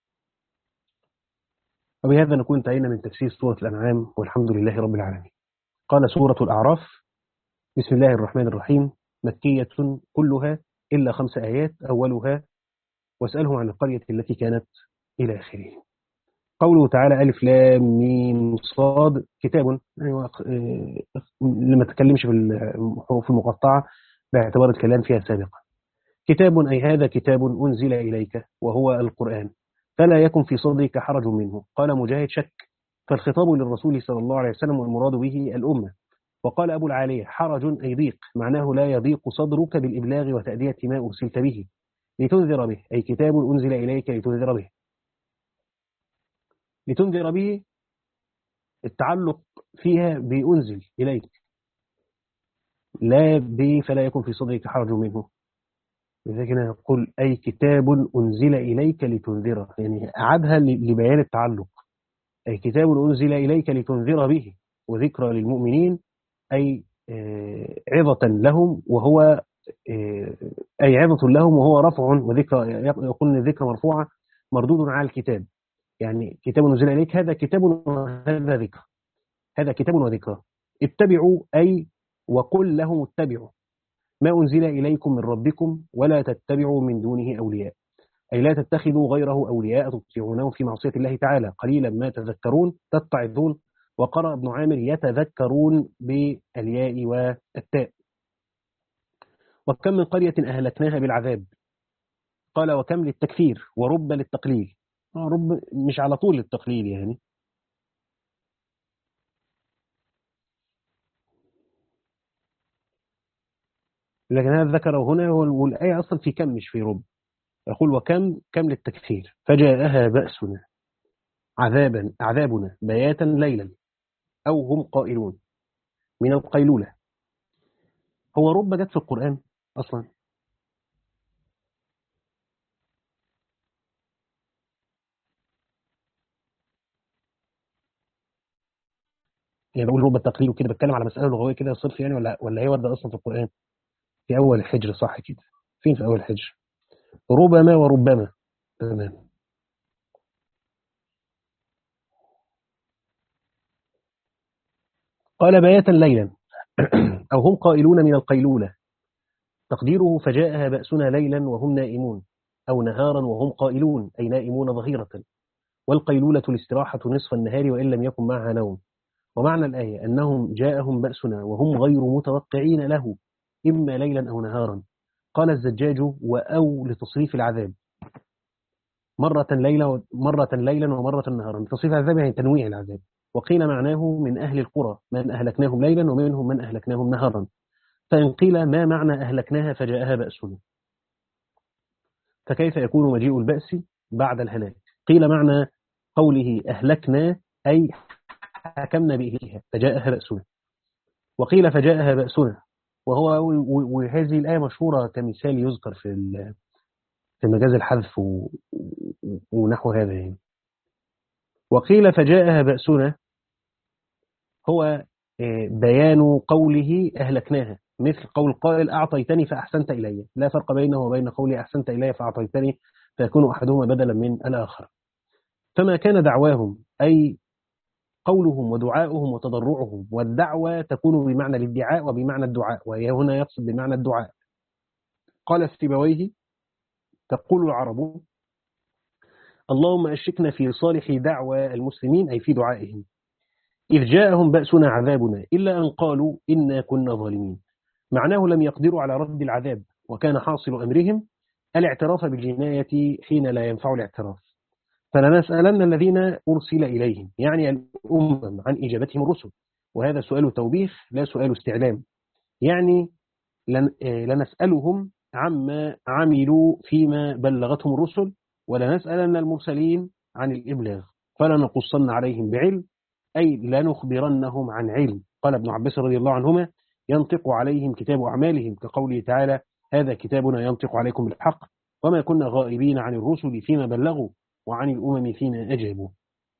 وبهذا نكون انتهينا من تفسير سورة الأنعام، والحمد لله رب العالمين. قال سورة الأعراف: بسم الله الرحمن الرحيم، مكية كلها إلا خمس آيات، أولها واسألهم عن القرية التي كانت، إلى آخره. قوله تعالى: ألف لام ميم صاد، كتاب، يعني لما تكلمش في الحروف المقطعة باعتبار الكلام فيها سابقا. كتاب أي هذا كتاب أنزل إليك وهو القرآن، فلا يكن في صدرك حرج منه. قال مجاهد: شك، فالخطاب للرسول صلى الله عليه وسلم والمراد به الأمة. وقال أبو العالية: حرج أي ضيق، معناه لا يضيق صدرك بالإبلاغ وتأدية ما أرسلت به، لتنذر به، أي كتاب أنزل إليك لتنذر به. لتنذر به التعلق فيها بأنزل إليك، لا ب فلا يكن في صدرك حرج منه. لذلك يقول أي كتاب أنزل إليك لتنذر، يعني أعادها لبيان التعلق. أي كتاب أنزل إليك لتنذر به وذكرى للمؤمنين، أي عظة لهم، وهو أي عظة لهم وهو رفع وذكرى، يقول أن الذكر مرفوعة مردود على الكتاب، يعني كتاب أنزل إليك هذا كتاب وهذا ذكر، هذا كتاب وذكرى. اتبعوا أي وقل لهم اتبعوا ما أنزل إليكم من ربكم ولا تتبعوا من دونه أولياء، أي لا تتخذوا غيره أولياء تطيعونهم في معصية الله تعالى، قليلا ما تذكرون تتعظون. وقرأ ابن عامر: يتذكرون بالياء والتاء. وكم من قرية أهلكناها بالعذاب، قال وكم للتكثير ورب للتقليل، رب مش على طول للتقليل يعني. لكن هذا ذكره هنا، والآية أصلا في كم مش في رب. يقول وكم كم للتكثير، فجاءها بأسنا عذابا عذابنا بياتا ليلا أو هم قائلون، من القيلولة. هو رب جت في القرآن أصلا؟ يعني بقول رب التقليل وكده بتكلم على مسألة لغوية كده صرف يعني، ولا ولا هي وردة أصلا في القرآن في أول الحجر؟ صح كده، فين في أول الحجر؟ ربما وربما، تمام. قال بياتا ليلا أو هم قائلون، من القيلولة. تقديره فجاءها بأسنا ليلا وهم نائمون، أو نهارا وهم قائلون، أي نائمون ظهيرة. والقيلولة الاستراحة نصف النهار وإن لم يكن معها نوم. ومعنى الآية أنهم جاءهم بأسنا وهم غير متوقعين له، إما ليلا أو نهارا. قال الزجاج: وأو لتصريف العذاب، مرة ليلة مرة ليلا ومرة نهارا، تصريف العذاب يعني تنويع العذاب. وقيل معناه من أهل القرى من أهلكناهم ليلا ومنهم من أهلكناهم نهارا. فإن قيل ما معنى أهلكناها فجاءها بأسنا، فكيف يكون مجيء البأس بعد الهلاك؟ قيل معنى قوله أهلكنا أي حكمنا بإهلها فجاءها بأسنا. وقيل فجاءها بأسنا، وهو وهذه الآية مشهورة كمثال يذكر في في مجاز الحذف ونحو هذا يعني. وقيل فجاءها بأسنا هو بيان قوله أهلكناها، مثل قول القائل أعطيتني فأحسنت إلي، لا فرق بينه وبين قولي أحسنت إلي فأعطيتني، فيكون أحدهما بدلا من الآخر. فما كان دعواهم، أي قولهم ودعاؤهم وتضرعهم، والدعوة تكون بمعنى الادعاء وبمعنى الدعاء، وهي هنا يقصد بمعنى الدعاء. قال السيبويه: تقول العرب: اللهم أشركنا في صالح دعوى المسلمين، أي في دعائهم، إذ جاءهم بأسنا عذابنا، إلا أن قالوا إنا كنا ظالمين. معناه لم يقدروا على رد العذاب، وكان حاصل أمرهم الاعتراف بالجناية حين لا ينفع الاعتراف. فلنسألن الذين أرسل إليهم، يعني الأمم، عن إجابتهم الرسل، وهذا سؤال توبيخ لا سؤال استعلام، يعني لن لنسألهم عما عملوا فيما بلغتهم الرسل، ولنسألن المرسلين عن الإبلاغ، فلنقصن عليهم بعلم، أي لنخبرنهم عن علم. قال ابن عباس رضي الله عنهما: ينطق عليهم كتاب أعمالهم، كقوله تعالى: هذا كتابنا ينطق عليكم بالحق، وما كنا غائبين عن الرسل فيما بلغوا، وعن الأمم فيما أجابوا.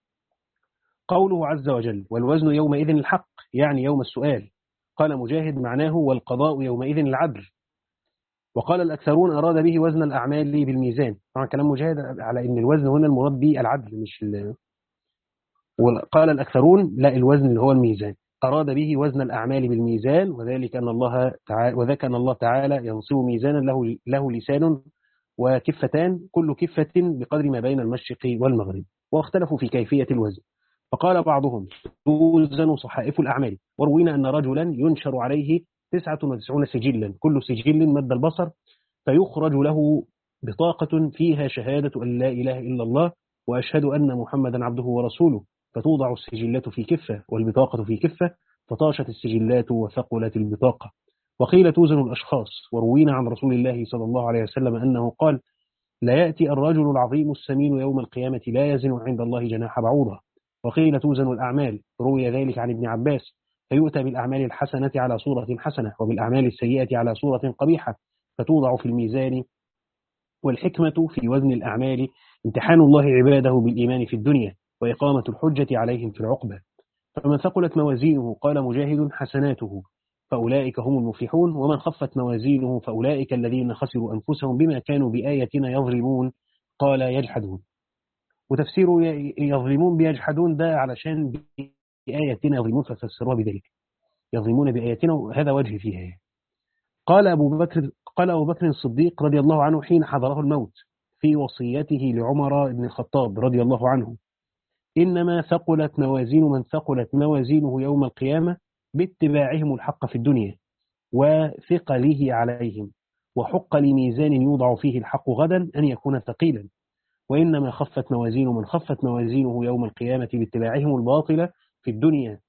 قوله عز وجل: والوزن يومئذ الحق، يعني يوم السؤال. قال مجاهد: معناه والقضاء يومئذ العدل. وقال الأكثرون أراد به وزن الأعمال بالميزان. طبعا كلام مجاهد على أن الوزن هنا المراد به العدل، مش ال... وقال الأكثرون لا، الوزن اللي هو الميزان، أراد به وزن الأعمال بالميزان، وذلك أن الله تعالى وذاك أن الله تعالى ينصب ميزانا له له لسان وكفتان، كل كفة بقدر ما بين المشرق والمغرب. واختلفوا في كيفية الوزن، فقال بعضهم: توزن صحائف الأعمال. وروينا أن رجلا ينشر عليه تسعة وتسعون سجلا، كل سجل مد البصر، فيخرج له بطاقة فيها شهادة أن لا إله إلا الله وأشهد أن محمدا عبده ورسوله، فتوضع السجلات في كفة والبطاقة في كفة، فطاشت السجلات وثقلت البطاقة. وقيل توزن الأشخاص. وروينا عن رسول الله صلى الله عليه وسلم أنه قال: لا يأتي الرجل العظيم السمين يوم القيامة لا يزن عند الله جناح بعوضة. وقيل توزن الأعمال. روي ذلك عن ابن عباس: فيؤتى بالأعمال الحسنة على صورة حسنة، وبالأعمال السيئة على صورة قبيحة، فتوضع في الميزان. والحكمة في وزن الأعمال امتحان الله عباده بالإيمان في الدنيا، وإقامة الحجة عليهم في العقبة. فمن ثقلت موازينه، قال مجاهد: حسناته، فأولئك هم المفلحون. ومن خفت موازينه فأولئك الذين خسروا أنفسهم بما كانوا بآياتنا يظلمون، قال يجحدون. وتفسير يظلمون بيجحدون ده علشان بآياتنا يظلمون، ففسروها بذلك، يظلمون بآياتنا، وهذا وجه فيها. قال أبو بكر قال أبو بكر الصديق رضي الله عنه حين حضره الموت في وصيته لعمر بن الخطاب رضي الله عنه: إنما ثقلت موازين من ثقلت موازينه يوم القيامة باتباعهم الحق في الدنيا وثقله عليهم، وحق لميزان يوضع فيه الحق غدا أن يكون ثقيلا. وإنما خفت موازين من خفت موازينه يوم القيامة باتباعهم الباطل في الدنيا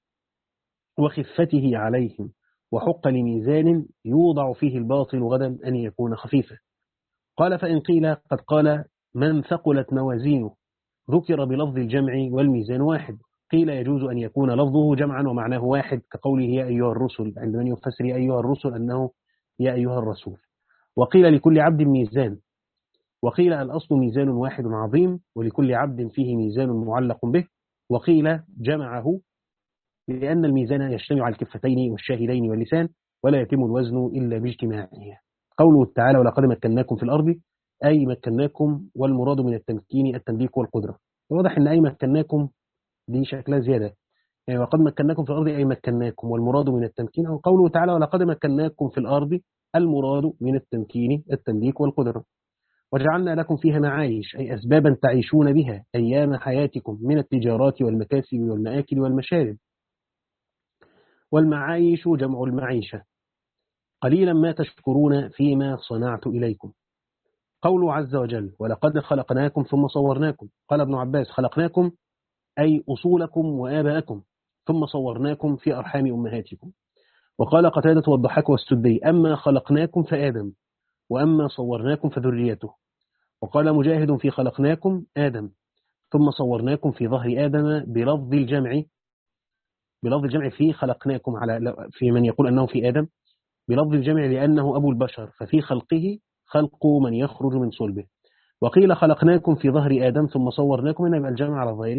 وخفته عليهم، وحق لميزان يوضع فيه الباطل غدا أن يكون خفيفا. قال: فإن قيل قد قال من ثقلت موازينه، ذكر بلفظ الجمع والميزان واحد، قيل يجوز أن يكون لفظه جمعا ومعناه واحد، كقوله يا أيها الرسل، عند من يفسر يا أيها الرسل أنه يا أيها الرسول. وقيل لكل عبد ميزان. وقيل الأصل ميزان واحد عظيم، ولكل عبد فيه ميزان معلق به. وقيل جمعه لأن الميزان يجتمع على الكفتين والشاهدين واللسان، ولا يتم الوزن إلا باجتماعه. قوله تعالى: ولقد مكناكم في الأرض، أي مكناكم، والمراد من التمكين التمليك والقدرة. واضح أن أي مكناكم دي شكلها زيادة، يعني وقد مكناكم في الأرض أي مكناكم، والمراد من التمكين. أو قوله تعالى: ولقد مكناكم في الأرض، المراد من التمكين التمليك والقدرة. وجعلنا لكم فيها معايش، أي أسبابا تعيشون بها أيام حياتكم من التجارات والمكاسب والمآكل والمشارب. والمعايش جمع المعيشة. قليلا ما تشكرون فيما صنعت إليكم. قوله عز وجل: ولقد خلقناكم ثم صورناكم. قال ابن عباس: خلقناكم أي أصولكم وآباءكم، ثم صورناكم في أرحام أمهاتكم. وقال قتادة والضحاك والسدي: أما خلقناكم فآدم، وأما صورناكم فذريته. وقال مجاهد: في خلقناكم آدم، ثم صورناكم في ظهر آدم، بلفظ الجمع بلفظ الجمع في خلقناكم، على في من يقول أنه في آدم بلفظ الجمع لأنه أبو البشر، ففي خلقه خلق من يخرج من صلبه. وقيل خلقناكم في ظهر آدم ثم صورناكم، إن يبقى الجمع على ظاهره،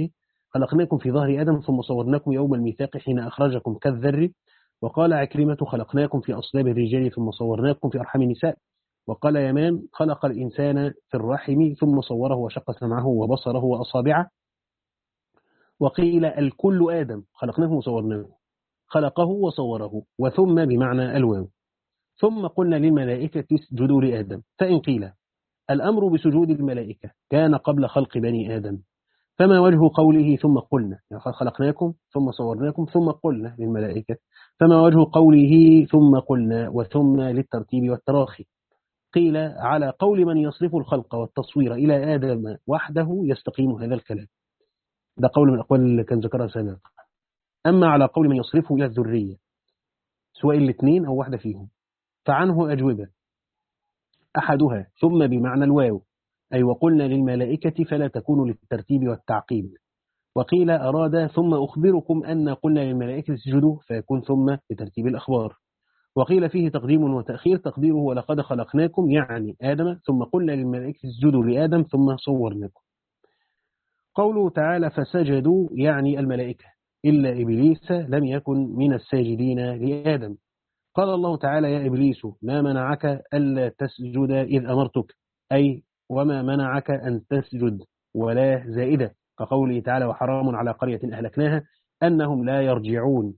خلقناكم في ظهر آدم ثم صورناكم يوم الميثاق حين أخرجكم كالذر. وقال عكرمة خلقناكم في أصلاب الرجال ثم صورناكم في أرحام النساء. وقال يمان خلق الإنسان في الرحم ثم صوره وشق سمعه وبصره وأصابعه. وقيل الكل آدم خلقناه وصورناه، خلقه وصوره، وثم بمعنى الواو. ثم قلنا للملائكة اسجدوا لآدم. فإن قيل الأمر بسجود الملائكة كان قبل خلق بني آدم، فما وجه قوله ثم قلنا؟ يعني خلقناكم ثم صورناكم ثم قلنا للملائكة، فما وجه قوله ثم قلنا وثم للترتيب والتراخي؟ قيل على قول من يصرف الخلق والتصوير إلى آدم وحده يستقيم هذا الكلام، ده قول من الأقوال اللي كان ذكرها سابقا. أما على قول من يصرفه إلى الذرية سواء الاثنين أو واحدة فيهم فعنه أجوبة. أحدها ثم بمعنى الواو، أي وقلنا للملائكة فلا تكون للترتيب والتعقيب. وقيل أراد ثم أخبركم أن قلنا للملائكة اسجدوا فيكون ثم لترتيب الأخبار. وقيل فيه تقديم وتأخير تقديره ولقد خلقناكم يعني آدم ثم قلنا للملائكة اسجدوا لآدم ثم صورناكم. قوله تعالى فسجدوا يعني الملائكة إلا إبليس لم يكن من الساجدين لآدم. قال الله تعالى يا إبليس ما منعك ألا تسجد إذ أمرتك، أي وما منعك أن تسجد ولا زائدة، كقوله تعالى وحرام على قرية أهلكناها أنهم لا يرجعون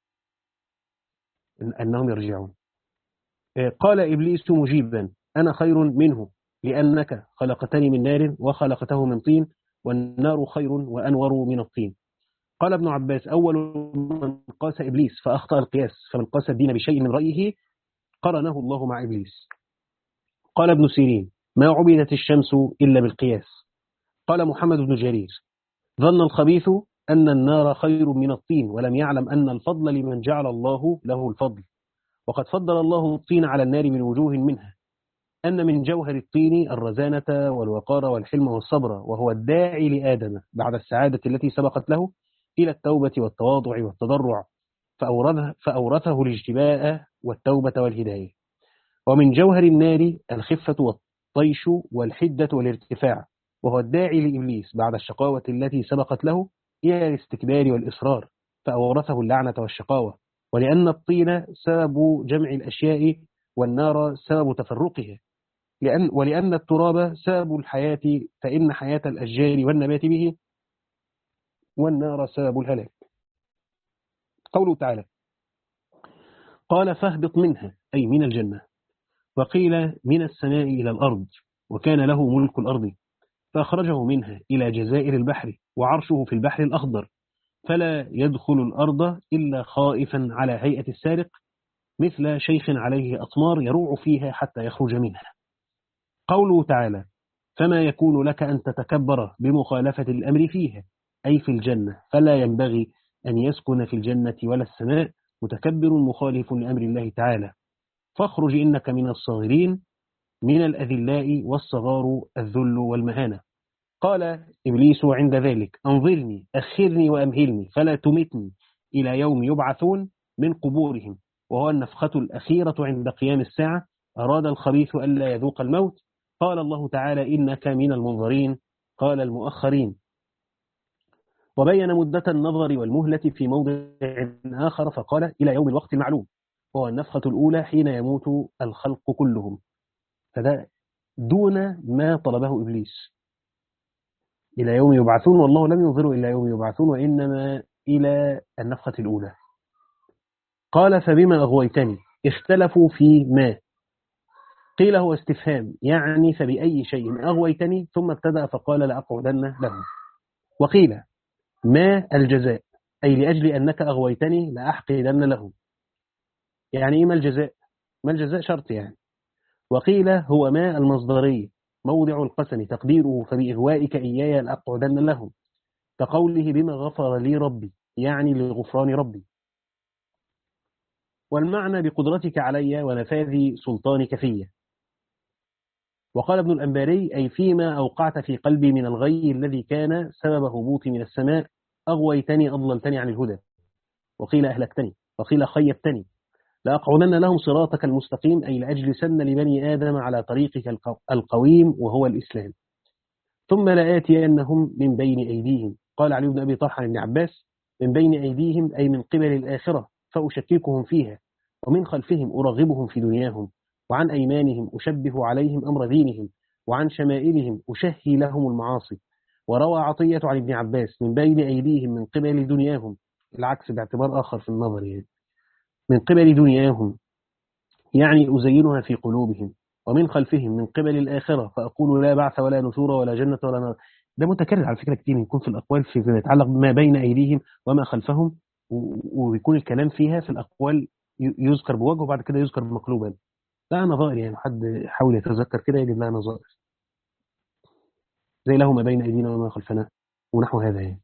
أنهم يرجعون. قال إبليس مجيبا أنا خير منه لأنك خلقتني من نار وخلقته من طين والنار خير وأنور من الطين. قال ابن عباس أول من قاس إبليس فأخطأ القياس، فمن قاس الدين بشيء من رأيه قرنه الله مع إبليس. قال ابن سيرين ما عبدت الشمس إلا بالقياس. قال محمد بن جرير ظن الخبيث أن النار خير من الطين ولم يعلم أن الفضل لمن جعل الله له الفضل، وقد فضل الله الطين على النار من وجوه منها أن من جوهر الطين الرزانة والوقار والحلم والصبر، وهو الداعي لآدم بعد السعادة التي سبقت له إلى التوبة والتواضع والتضرع، فأورثه, فأورثه الاجتباء والتوبة والهداية. ومن جوهر النار الخفة والطيش والحدة والارتفاع، وهو الداعي لإبليس بعد الشقاوة التي سبقت له إلى الاستكبار والإصرار، فأورثه اللعنة والشقاوة. ولأن الطين سبب جمع الأشياء والنار سبب تفرقها، لأن ولأن التراب سبب الحياة فإن حياة الأشجار والنبات به، والنار سبب الهلاك. قوله تعالى قال فاهبط منها أي من الجنة. وقيل من السماء إلى الأرض، وكان له ملك الأرض فأخرجه منها إلى جزائر البحر وعرشه في البحر الأخضر، فلا يدخل الأرض إلا خائفا على هيئة السارق مثل شيخ عليه أطمار يروع فيها حتى يخرج منها. قوله تعالى فما يكون لك أن تتكبر بمخالفة الأمر فيها أي في الجنة، فلا ينبغي أن يسكن في الجنة ولا السماء متكبر مخالف لأمر الله تعالى، فاخرج إنك من الصاغرين من الأذلاء والصغار الذل والمهانة. قال إبليس عند ذلك أنظرني أخرني وأمهلني فلا تمتني إلى يوم يبعثون من قبورهم، وهو النفخة الأخيرة عند قيام الساعة. أراد الخبيث ألا يذوق الموت، قال الله تعالى إنك من المنظرين، قال المؤخرين. وبين مدة النظر والمهلة في موضع آخر فقال إلى يوم الوقت المعلوم، وهو النفخة الأولى حين يموت الخلق كلهم، فده دون ما طلبه إبليس. إلى يوم يبعثون، والله لم ينظروا إلى يوم يبعثون وإنما إلى النفخة الأولى. قال فبما أغويتني، اختلفوا في ما، قيل هو استفهام يعني فبأي شيء أغويتني، ثم ابتدأ فقال لأقعدن لهم. وقيل ما الجزاء أي لأجل أنك أغويتني لأحقدن لهم، يعني إيه ما الجزاء؟ ما الجزاء شرط يعني. وقيل هو ما المصدري موضع القسم تقديره فبإغوائك إياي لأقعدن لهم، كقوله بما غفر لي ربي يعني لغفران ربي. والمعنى بقدرتك علي ونفاذ سلطانك فيه. وقال ابن الأنباري أي فيما أوقعت في قلبي من الغي الذي كان سبب هبوطي من السماء، أغويتني أضللتني عن الهدى. وقيل أهلكتني، وقيل خيبتني. لأقعدن لهم صراطك المستقيم أي لأجلسن لبني آدم على طريقك القويم وهو الإسلام، ثم لآتينهم من بين أيديهم. قال علي بن أبي طلحة بن عباس: من بين أيديهم أي من قبل الآخرة فأشككهم فيها، ومن خلفهم أرغبهم في دنياهم، وعن أيمانهم أشبه عليهم أمر دينهم، وعن شمائلهم أشهي لهم المعاصي. وروى عطية عن ابن عباس: من بين أيديهم من قبل دنياهم، العكس باعتبار آخر في النظر يعني. من قبل دنياهم يعني أزينها في قلوبهم، ومن خلفهم من قبل الآخرة فأقول لا بعث ولا نشور ولا جنة ولا نار. ده متكرر على فكرة كتير، يكون في الأقوال فيما يتعلق بما بين أيديهم وما خلفهم، ويكون الكلام فيها في الأقوال يذكر بوجه وبعد كده يذكر بمقلوبا. لا نظائر يعني، حد حاول يتذكر كده يجد لها نظائر زي له ما بين أيدينا وما خلفنا ونحو هذا يعني.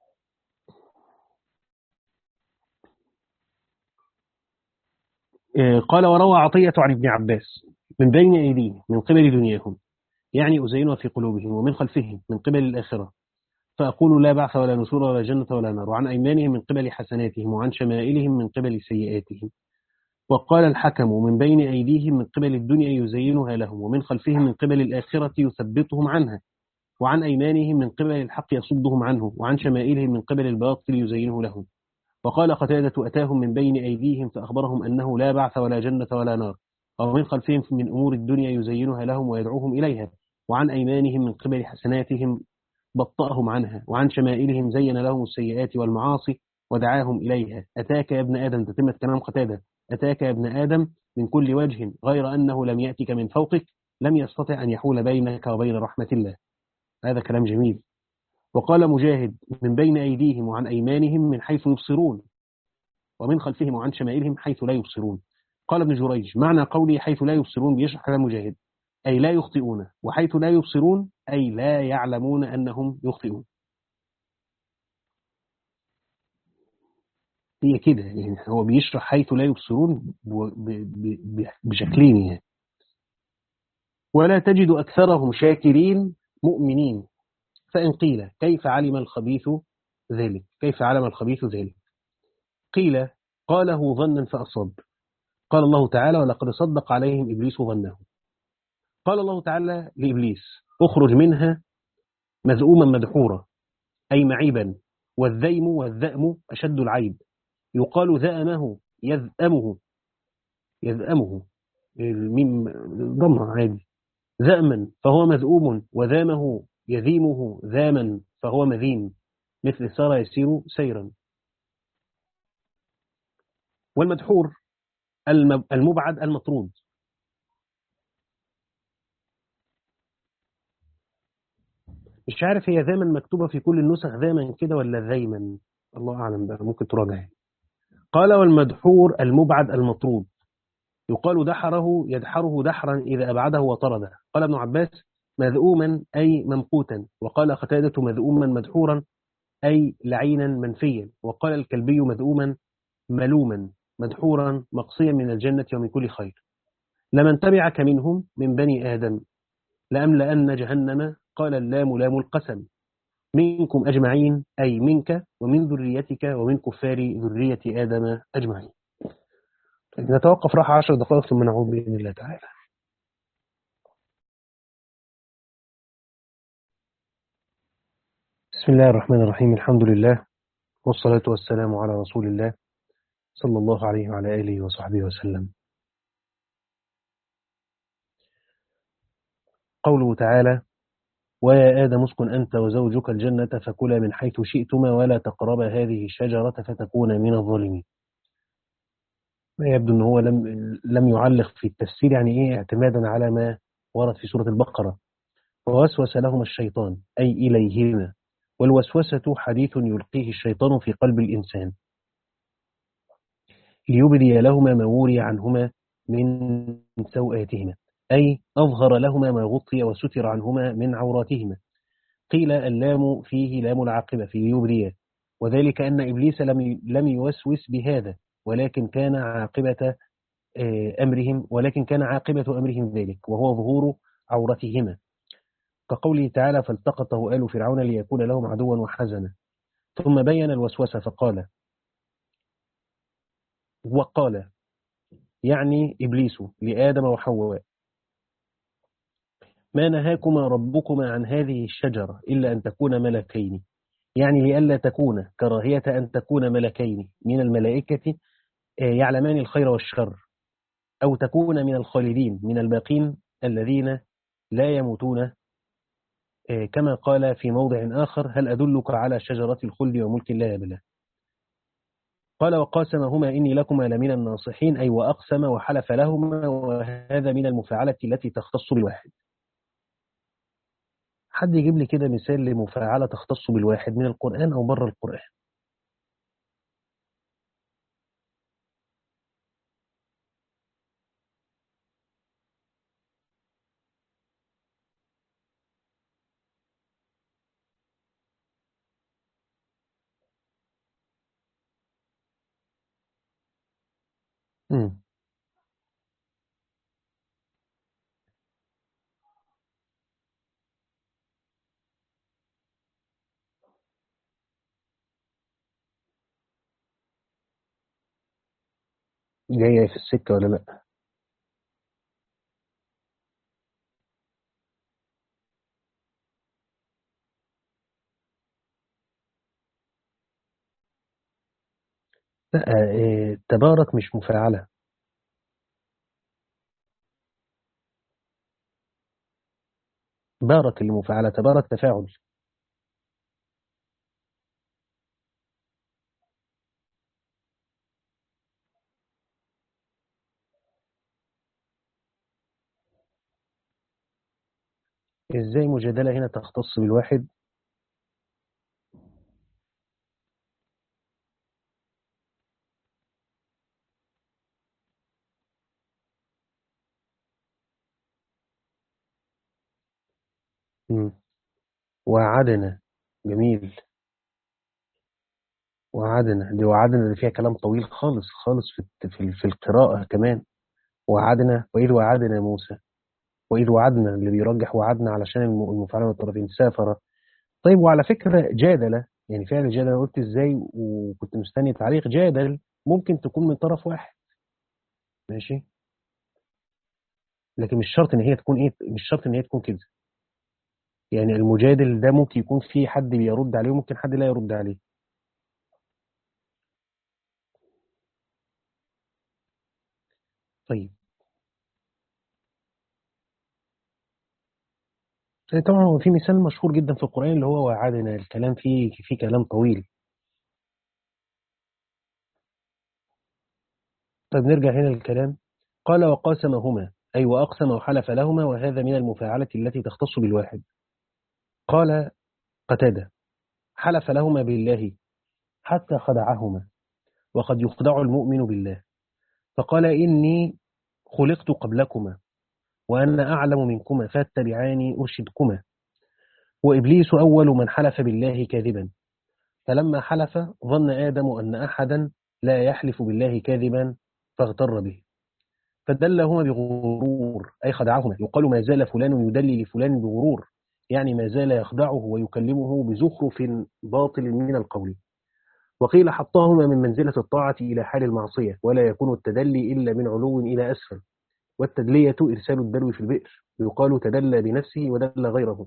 قال: وروى عطية عن ابن عباس: من بين أيديهم من قبل دنياهم يعني أزينها في قلوبهم، ومن خلفهم من قبل الآخرة فأقول لا بعث ولا نشور ولا جنة ولا نار، وعن أيمانهم من قبل حسناتهم، وعن شمائلهم من قبل سيئاتهم. وقال الحكم: من بين أيديهم من قبل الدنيا يزينها لهم، ومن خلفهم من قبل الآخرة يثبطهم عنها، وعن أيمانهم من قبل الحق يصدهم عنه، وعن شمائلهم من قبل الباطل يزينه لهم. وقال قتادة: أتاهم من بين أيديهم فأخبرهم أنه لا بعث ولا جنة ولا نار، ومن خلفهم من أمور الدنيا يزينها لهم ويدعوهم إليها، وعن أيمانهم من قبل حسناتهم بطأهم عنها، وعن شمائلهم زين لهم السيئات والمعاصي ودعاهم إليها. أتاك يا ابن آدم، تتمة كلام قتادة: أتاك يا ابن آدم من كل وجه غير أنه لم يأتك من فوقك، لم يستطع أن يحول بينك وبين رحمة الله. هذا كلام جميل. وقال مجاهد: من بين أيديهم وعن أيمانهم من حيث يبصرون، ومن خلفهم وعن شمائلهم حيث لا يبصرون. قال ابن جريج: معنى قولي حيث لا يبصرون بيشرح كلام مجاهد أي لا يخطئون، وحيث لا يبصرون أي لا يعلمون أنهم يخطئون. هي كده يعني، هو بيشرح حيث لا يبصرون بشكلين يعني. ولا تجد أكثرهم شاكرين مؤمنين. فإن قيل: كيف علم الخبيث ذلك؟ كيف علم الخبيث ذلك؟ قيل: قاله ظنا فأصاب. قال الله تعالى: ولقد صدق عليهم إبليس ظنه. قال الله تعالى لإبليس: اخرج منها مذءوما مدحورا، أي معيبا. والذيم والذأم أشد العيب، يقال ذأمه يذأمه يذأمه الميم ضمها عادي، ذأما فهو مذؤوم، وذامه يذيمه ذاما فهو مذيم، مثل سار يسير سيرا. والمدحور المبعد المطرود. مش عارف هي ذاما مكتوبة في كل النسخ ذاما كده ولا ذيما، الله أعلم بقى، ممكن تراجع. قال: والمدحور المبعد المطرود، يقال دحره يدحره دحرا إذا أبعده وطرده. قال ابن عباس: مذؤوما أي ممقوتا. وقال قتادة: مذؤوما مدحورا أي لعينا منفيا. وقال الكلبي: مذؤوما ملوما مدحورا مقصيا من الجنة ومن كل خير. لمن تبعك منهم من بني آدم لأملأن جهنم. قال اللام لام القسم، منكم أجمعين أي منك ومن ذريتك ومن كفار ذرية آدم أجمعين. نتوقف راحة عشر دقائق ثم نعود بإذن الله تعالى. بسم الله الرحمن الرحيم. الحمد لله والصلاة والسلام على رسول الله صلى الله عليه وعلى آله وصحبه وسلم. قوله تعالى: ويا آدم اسكن أنت وزوجك الجنة فكلا من حيث شئتما ولا تقربا هذه الشجرة فتكونا من الظالمين. ما يبدو أنه هو لم, لم يعلق في التفسير، يعني إيه، اعتمادا على ما ورد في سورة البقرة: ووسوس لهما الشيطان أي إليهما. والوسوسة حديث يلقيه الشيطان في قلب الإنسان ليبدي لهما ما وري عنهما من سوآتهما، أي أظهر لهما ما غطي وستر عنهما من عوراتهما. قيل اللام فيه لام العاقبة في يبدي، وذلك أن إبليس لم لم يوسوس بهذا، ولكن كان عاقبة أمرهم ولكن كان عاقبة أمرهم ذلك، وهو ظهور عورتهما، كقوله تعالى: فالتقطه آل فرعون ليكون لهم عدوا وحزنا. ثم بين الوسوسة فقال: وقال يعني إبليس لآدم وحواء: ما نهاكما ربكما عن هذه الشجرة إلا أن تكونا ملكين يعني لئلا تكون كراهية أن تكون ملكين من الملائكة آه، يعلمان الخير والشر، أو تكون من الخالدين من الباقين الذين لا يموتون، آه، كما قال في موضع آخر: هل أدلك على شجرة الخلد وملك لا يبلى. قال: وقاسمهما إني لكما لمن الناصحين، أي وأقسم وحلف لهما، وهذا من المفاعلة التي تختص بالواحد. حد يجيب لي كده مثال لمفاعلة تختص بالواحد من القرآن أو بره القرآن. مم. جاية في السكة ولا لأ؟ لا، آه، تبارك مش مفاعلة. بارك اللي مفاعلة، تبارك تفاعل. إزاي مجادلة هنا تختص بالواحد؟ مم. وعدنا. جميل. وعدنا دي، وعدنا اللي فيها كلام طويل خالص خالص في في في القراءة كمان. وعدنا، وإذ وعدنا موسى، وإذ وعدنا اللي بيرجح وعدنا علشان الم- المفاعلة والطرفين سافر. طيب، وعلى فكرة جادلة، يعني فعل جادل، أنا قلت إزاي وكنت مستني تعليق. جادل ممكن تكون من طرف واحد، ماشي، لكن مش شرط إن هي تكون إيه، مش شرط إن هي تكون كده. يعني المجادل ده ممكن يكون في حد بيرد عليه وممكن حد لا يرد عليه. طيب. طبعا هو في مثال مشهور جدا في القرآن اللي هو وعدنا، الكلام فيه فيه كلام طويل. طيب نرجع هنا للكلام. قال: وقاسمهما، أي وأقسم وحلف لهما، وهذا من المفاعلة التي تختص بالواحد. قال قتادة: حلف لهما بالله حتى خدعهما، وقد يخدع المؤمن بالله، فقال: إني خلقت قبلكما وأنا أعلم منكما فاتبعاني أرشدكما. وإبليس أول من حلف بالله كاذبا، فلما حلف ظن آدم أن أحدا لا يحلف بالله كاذبا فاغتر به، فدلهما بغرور، أي خدعهما. يقال ما زال فلان يدلي لفلان بغرور، يعني ما زال يخدعه ويكلمه بزخرف باطل من القول. وقيل حطهما من منزلة الطاعة إلى حال المعصية، ولا يكون التدلي إلا من علو إلى أسفل. والتدلية إرسال الدلو في البئر، ويقال تدلى بنفسه ودل غيره.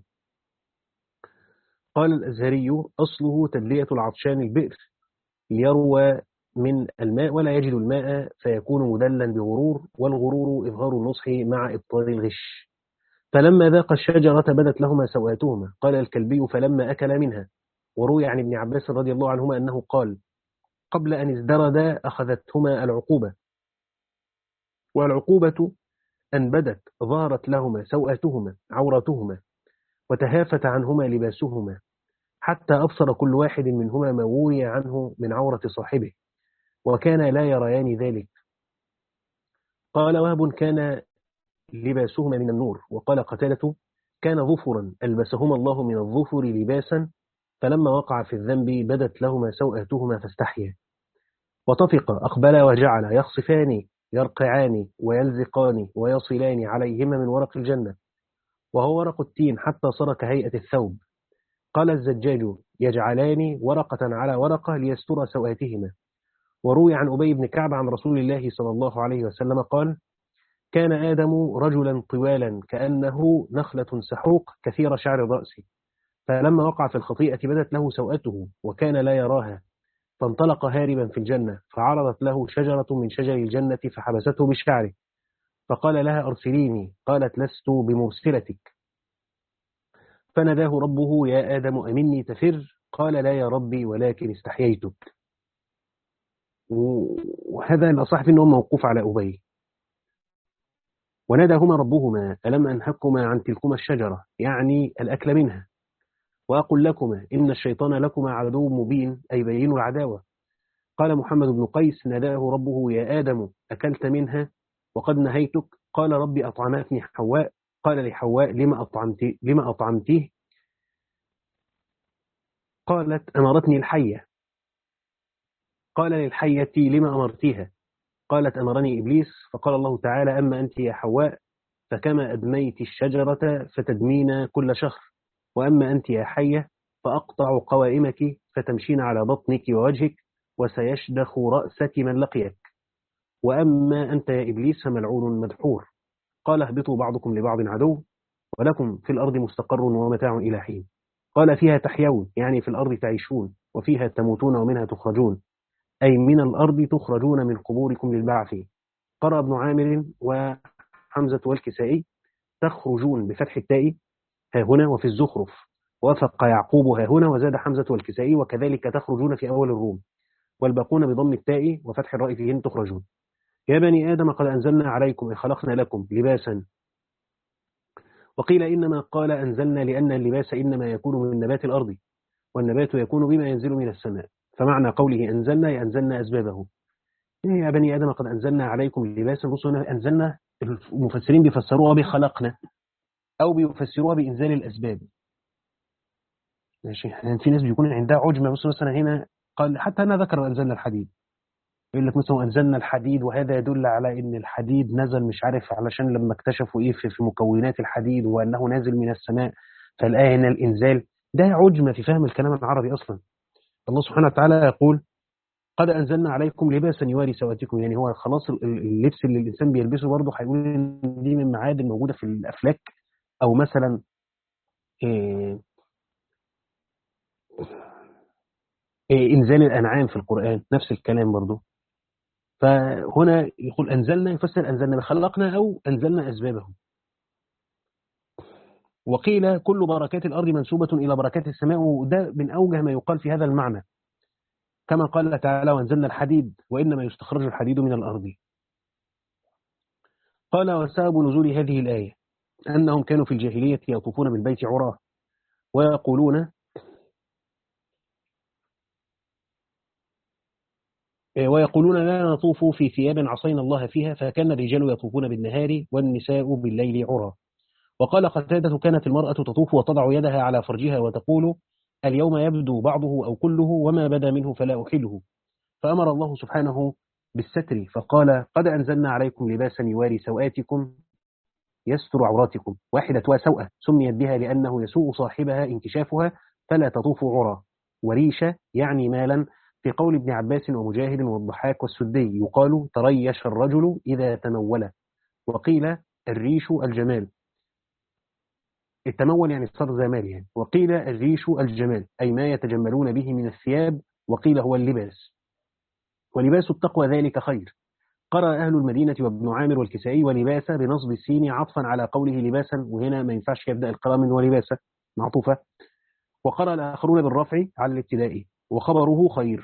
قال الأزهري: أصله تدلية العطشان البئر، ليروى من الماء ولا يجد الماء فيكون مدلا بغرور، والغرور إظهار النصح مع إبطال الغش. فلما ذاق الشجرة بدت لهما سوآتهما، قال الكلبي: فلما أكل منها. وروي عن ابن عباس رضي الله عنهما أنه قال: قبل أن ازدردا أخذتهما العقوبة، والعقوبة أن بدت ظهرت لهما سوآتهما عورتهما، وتهافت عنهما لباسهما، حتى أبصر كل واحد منهما ما وري عنه من عورة صاحبه، وكان لا يريان ذلك. قال وهب: كان لباسهما من النور. وقال قتادة: كان ظفرا ألبسهما الله من الظفر لباسا، فلما وقع في الذنب بدت لهما سوءاتهما فاستحيا. وطفق أقبلا وجعل يخصفان يرقعان ويلزقان ويصلان عليهما من ورق الجنة، وهو ورق التين، حتى صار كهيئة الثوب. قال الزجاج: يجعلان ورقة على ورقة ليستر سوآتهما. وروي عن أبي بن كعب عن رسول الله صلى الله عليه وسلم قال: كان آدم رجلا طوالا كأنه نخلة سحوق كثير شعر الرأس، فلما وقع في الخطيئة بدت له سوءته وكان لا يراها، فانطلق هاربا في الجنة، فعرضت له شجرة من شجر الجنة فحبسته بشعره، فقال لها أرسليني، قالت لست بمرسلتك. فناداه ربه يا آدم أمني تفر، قال لا يا ربي ولكن استحييتك. وهذا الأصح في أنه موقوف على أبي. وناداهما ربهما ألم أنهكما عن تلكما الشجرة، يعني الأكل منها، وأقول لكما إن الشيطان لكما عدو مبين، أي بين العداوة. قال محمد بن قيس ناداه ربه يا آدم أكلت منها وقد نهيتك، قال ربي أطعمتني حواء، قال لحواء لما أطعمت لما أطعمته، قالت أمرتني الحية، قال للحية لما أمرتيها، قالت أمرني إبليس، فقال الله تعالى أما أنت يا حواء فكما أدميت الشجرة فتدمين كل شهر، وأما أنت يا حية فأقطع قوائمك فتمشين على بطنك ووجهك، وسيشدخ رأسك من لقيك، وأما أنت يا إبليس فملعون مدحور. قال اهبطوا بعضكم لبعض عدو، ولكم في الأرض مستقر ومتاع إلى حين. قال فيها تحيون، يعني في الأرض تعيشون، وفيها تموتون ومنها تخرجون، أي من الأرض تخرجون من قبوركم للبعث. قرأ ابن عامر وحمزة والكسائي تخرجون بفتح التاء ها هنا وفي الزخرف، وافق يعقوب ها هنا وزاد حمزة والكسائي وكذلك تخرجون في أول الروم، والباقون بضم التاء وفتح الراء فيهن تخرجون. يا بني آدم قد أنزلنا عليكم أي خلقنا لكم لباسا، وقيل إنما قال أنزلنا لأن اللباس إنما يكون من نبات الأرض، والنبات يكون بما ينزل من السماء، فمعنى قوله أنزلنا أنزلنا أسبابه. يا بني آدم قد أنزلنا عليكم لباسا، بصوا أنزلنا المفسرين بيفسروها بخلقنا أو بيفسروها بإنزال الأسباب. ماشي، يعني في ناس بيكون عندها عجمة، بصوا مثلا هنا قال حتى أنا ذكر أنزلنا الحديد، يقول لك مثلا أنزلنا الحديد، وهذا يدل على إن الحديد نزل مش عارف علشان لما اكتشفوا إيه في في مكونات الحديد وأنه نازل من السماء، فالآية هنا الإنزال ده عجمة في فهم الكلام العربي أصلا. الله سبحانه وتعالى يقول قد أنزلنا عليكم لباسا يواري سواتكم، يعني هو خلاص اللبس اللي الإنسان بيلبسه برضه هيقول إن دي من معادن موجودة في الأفلاك، أو مثلا إيه إيه إنزال الأنعام في القرآن نفس الكلام برضه. فهنا يقول أنزلنا، يفسر أنزلنا خلقنا أو أنزلنا أسبابه. وقيل كل بركات الأرض منسوبة إلى بركات السماء، وده من أوجه ما يقال في هذا المعنى، كما قال تعالى وأنزلنا الحديد وإنما يستخرج الحديد من الأرض. قال وسبب نزول هذه الآية أنهم كانوا في الجاهلية يطوفون بالبيت عراه ويقولون ويقولون لا نطوف في ثياب عصينا الله فيها، فكان الرجال يطوفون بالنهار والنساء بالليل عراه. وقال قتادة كانت المرأة تطوف وتضع يدها على فرجها وتقول اليوم يبدو بعضه أو كله وما بدا منه فلا أحله، فأمر الله سبحانه بالستر فقال قد أنزلنا عليكم لباسا يواري سوآتكم يستر عوراتكم، واحدة وسوءة سميت بها لأنه يسوء صاحبها انكشافها فلا تطوف عرى. وريشة يعني مالا، في قول ابن عباس ومجاهد والضحاك والسدي يقال تريش الرجل إذا تمول. وقيل الريش الجمال، التمول يعني صار زمال يعني. وقيل الريش الجمال أي ما يتجملون به من الثياب، وقيل هو اللباس. ولباس التقوى ذلك خير. قرأ أهل المدينة وابن عامر والكسائي ولباسا بنصب السين عطفا على قوله لباسا، وهنا ما ينفعش يبدأ القراءة من ولباسا معطوفة. وقرأ الآخرون بالرفع على الابتداء وخبره خير،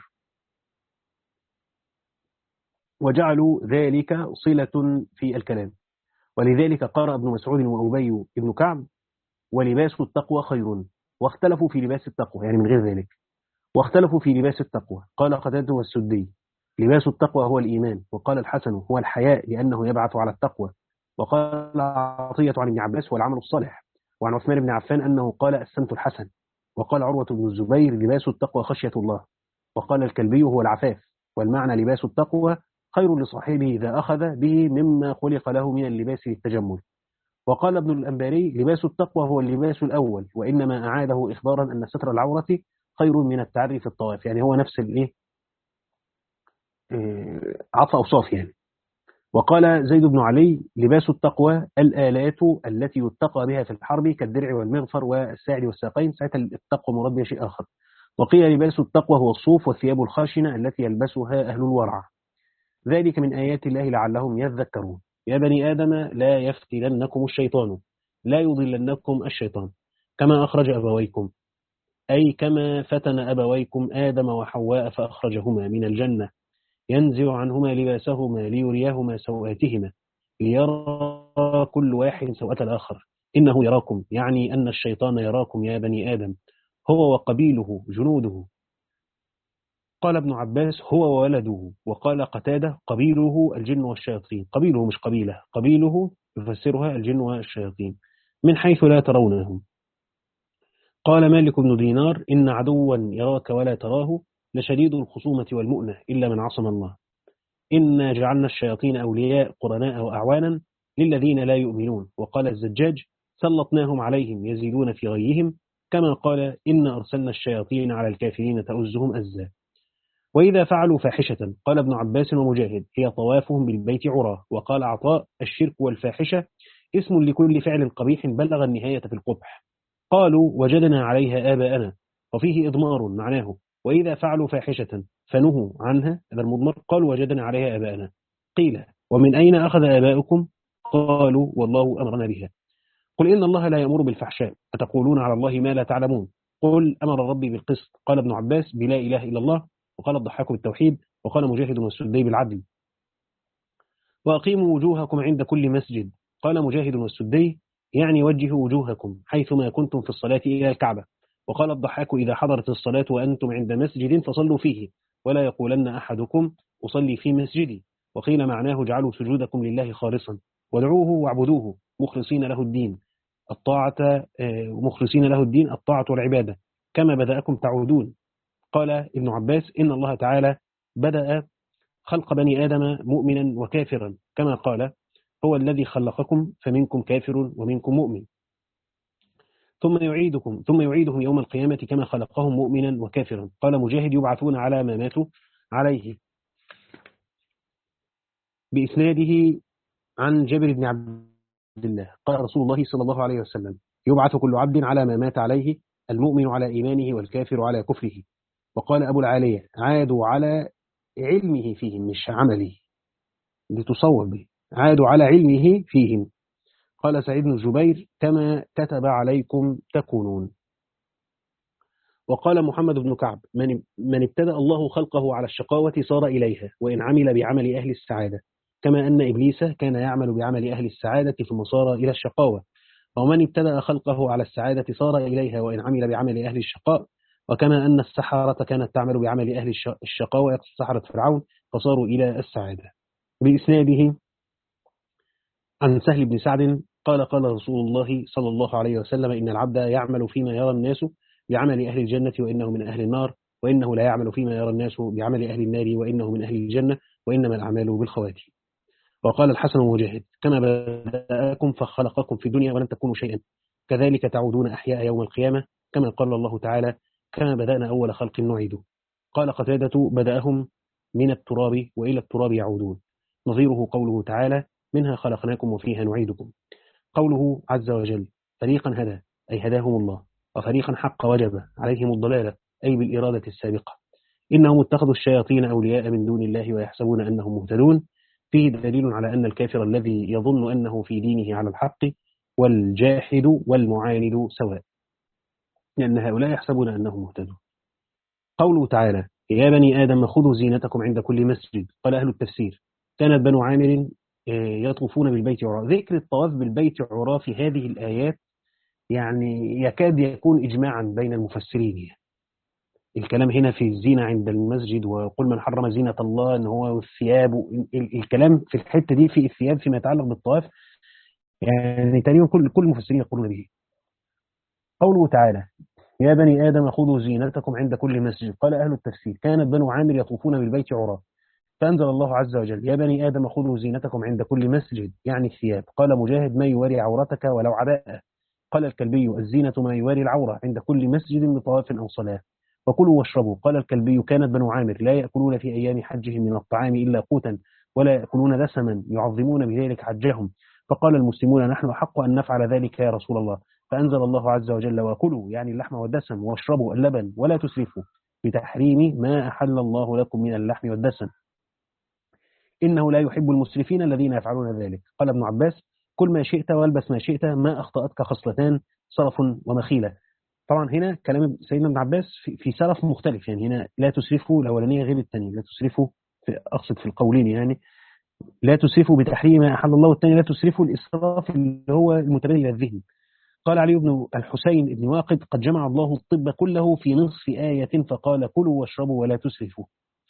وجعلوا ذلك صلة في الكلام. ولذلك قرأ ابن مسعود وأبي ابن كعب ولباس التقوى خير، واختلفوا في لباس التقوى يعني من غير ذلك، واختلفوا في لباس التقوى. قال قتادة والسدي لباس التقوى هو الإيمان، وقال الحسن هو الحياء لأنه يبعث على التقوى. وقال عطية عن ابن عباس هو العمل الصالح، وعن عثمان بن عفان أنه قال السمت الحسن. وقال عروة بن الزبير لباس التقوى خشية الله. وقال الكلبي هو العفاف، والمعنى لباس التقوى خير لصاحبه إذا أخذ به مما خلق له من اللباس للتجمل. وقال ابن الأنباري لباس التقوى هو اللباس الأول، وإنما أعاده إخبارا أن ستر العورة خير من التعري في الطواف، يعني هو نفس الإيه عطف أوصاف يعني. وقال زيد بن علي: لباس التقوى الآلات التي يتقى بها في الحرب كالدرع والمغفر والساعد والساقين. ساعتها التقوى مراد بها شيء آخر. وقيل لباس التقوى هو الصوف والثياب الخاشنة التي يلبسها أهل الورع، ذلك من آيات الله لعلهم يذكرون. يا بني آدم لا يفتننكم الشيطان، لا يضلنكم الشيطان كما أخرج أبويكم، أي كما فتن أبويكم آدم وحواء فأخرجهما من الجنة، ينزع عنهما لباسهما ليريهما سوآتهما ليرى كل واحد سوءة الآخر إنه يراكم، يعني أن الشيطان يراكم يا بني آدم، هو وقبيله جنوده. قال ابن عباس: هو وولده. وقال قتادة: قبيله الجن والشياطين. قبيله مش قبيلة، قبيله يفسرها الجن والشياطين من حيث لا ترونهم. قال مالك بن دينار: إن عدوا يراك ولا تراه لشديد الخصومة والمؤنة إلا من عصم الله. إنا جعلنا الشياطين أولياء قرناء وأعوانا للذين لا يؤمنون. وقال الزجاج: سلطناهم عليهم يزيدون في غيهم، كما قال: إن أرسلنا الشياطين على الكافرين تؤزهم أزا. وإذا فعلوا فاحشة، قال ابن عباس ومجاهد: هي طوافهم بالبيت عراه. وقال عطاء: الشرك والفاحشة اسم لكل فعل قبيح بلغ النهاية في القبح. قالوا: وجدنا عليها آباءنا، وفيه إضمار معناه وإذا فعلوا فاحشة فنهوا عنها، هذا المضمر. قالوا: وجدنا عليها آباءنا. قيل: ومن أين أخذ آباؤكم؟ قالوا: والله أمرنا بها. قل إن الله لا يأمر بالفحشاء أتقولون على الله ما لا تعلمون. قل أمر ربي بالقسط. قال ابن عباس: بلا إله إلا الله. وقال الضحاك بالتوحيد. وقال مجاهد والسدي بالعدل. وأقيموا وجوهكم عند كل مسجد. قال مجاهد والسدي: يعني وجهوا وجوهكم حيثما كنتم في الصلاة إلى الكعبة. وقال الضحاك: إذا حضرت الصلاة وأنتم عند مسجد فصلوا فيه، ولا يقولن أحدكم أصلي في مسجدي. وقيل معناه: اجعلوا سجودكم لله خالصا وادعوه واعبدوه مخلصين له الدين الطاعة مخلصين له الدين الطاعة والعبادة كما بدأكم تعودون. قال ابن عباس: إن الله تعالى بدأ خلق بني آدم مؤمنا وكافرا، كما قال: هو الذي خلقكم فمنكم كافر ومنكم مؤمن، ثم يعيدكم ثم يعيدهم يوم القيامة كما خلقهم مؤمنا وكافرا. قال مجاهد: يبعثون على ما ماتوا عليه. بإسناده عن جابر بن عبد الله قال رسول الله صلى الله عليه وسلم: يبعث كل عبد على ما مات عليه، المؤمن على إيمانه والكافر على كفره. وقال أبو العالية: عادوا على علمه فيهم مش عمله، لتصور به، عادوا على علمه فيهم. قال سعيد بن جبير: كما كتب عليكم تكونون. وقال محمد بن كعب: من, من ابتدأ الله خلقه على الشقاوة صار إليها وإن عمل بعمل أهل السعادة، كما أن إبليس كان يعمل بعمل أهل السعادة ثم صار إلى الشقاوة. ومن ابتدأ خلقه على السعادة صار إليها وإن عمل بعمل أهل الشقاء، وكما أن السحرة كانت تعمل بعمل أهل الشقاوة سحرة فرعون فصاروا إلى السعادة. بإسناده عن سهل بن سعد قال: قال رسول الله صلى الله عليه وسلم: إن العبد يعمل فيما يرى الناس بعمل أهل الجنة وإنه من أهل النار، وإنه لا يعمل فيما يرى الناس بعمل أهل النار وإنه من أهل الجنة، وإنما الأعمال بالخواتيم. وقال الحسن ومجاهد: كما بدأكم فخلقكم في الدنيا ولم تكونوا شيئا، كذلك تعودون أحياء يوم القيامة، كما قال الله تعالى: كما بدأنا أول خلق نعيده. قال قتادة: بدأهم من التراب وإلى التراب يعودون، نظيره قوله تعالى: منها خلقناكم وفيها نعيدكم. قوله عز وجل: فريقا هدى أي هداهم الله، وفريقا حق وجب عليهم الضلالة أي بالإرادة السابقة. إنهم اتخذوا الشياطين أولياء من دون الله ويحسبون أنهم مهتدون. فيه دليل على أن الكافر الذي يظن أنه في دينه على الحق والجاحد والمعاند سواء، لأن هؤلاء يحسبون أنهم مهتدون. قوله تعالى: يا بني آدم خذوا زينتكم عند كل مسجد. قال أهل التفسير: كانت بنو عامر يطوفون بالبيت عراة. ذكر الطواف بالبيت عراة في هذه الآيات يعني يكاد يكون إجماعا بين المفسرين. الكلام هنا في الزينة عند المسجد، وقل من حرم زينة الله أن هو الثياب، الكلام في الحتة دي في الثياب فيما يتعلق بالطواف يعني تقريبا كل كل المفسرين يقولون به. قوله تعالى: يا بني آدم خذوا زينتكم عند كل مسجد. قال أهل التفسير: كانت بنو عامر يطوفون بالبيت عراة، فأنزل الله عز وجل: يا بني آدم خذوا زينتكم عند كل مسجد، يعني الثياب. قال مجاهد: ما يواري عورتك ولو عباءة. قال الكلبي: الزينة ما يواري العورة عند كل مسجد بطواف أو صلاة. وكلوا واشربوا. قال الكلبي: كانت بنو عامر لا يأكلون في أيام حجهم من الطعام إلا قوتا ولا يأكلون دسما يعظمون بذلك حجهم. فقال المسلمون نحن أحق أن نفعل ذلك يا رسول الله. فأنزل الله عز وجل وكلوا يعني اللحم والدسم واشربوا اللبن ولا تسرفوا بتحريم ما أحل الله لكم من اللحم والدسم إنه لا يحب المسرفين الذين يفعلون ذلك. قال ابن عباس كل ما شئت والبس ما شئت ما أخطأتك خصلتان صرف ومخيلة. طبعا هنا كلام سيدنا ابن عباس في, في سلف مختلف، يعني هنا لا تسرفوا الأولانية غير الثانية، لا تسرفوا في أقصد في القولين، يعني لا تسرفوا بتحريم ما أحل الله، والثاني لا تسرفوا الإسراف اللي هو المتبادل إلى الذهن. قال علي بن الحسين بن واقد قد جمع الله الطب كله في نصف آية فقال كلوا واشربوا ولا تسرفوا.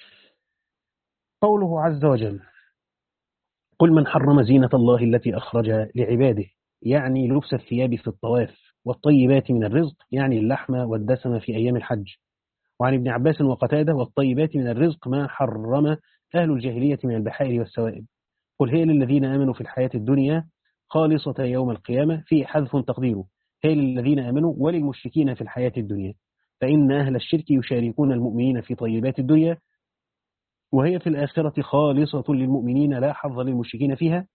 قوله عز وجل قل من حرم زينة الله التي أخرج لعباده، يعني لبس الثياب في الطواف، والطيبات من الرزق يعني اللحم والدسم في أيام الحج. وعن ابن عباس وقتادة والطيبات من الرزق ما حرم أهل الجاهلية من البحائر والسوائب. قل هي للذين آمنوا في الحياة الدنيا خالصة يوم القيامة في حذف تقديره هي للذين آمنوا وللمشركين في الحياة الدنيا، فإن أهل الشرك يشاركون المؤمنين في طيبات الدنيا وهي في الآخرة خالصة للمؤمنين لا حظ للمشركين فيها.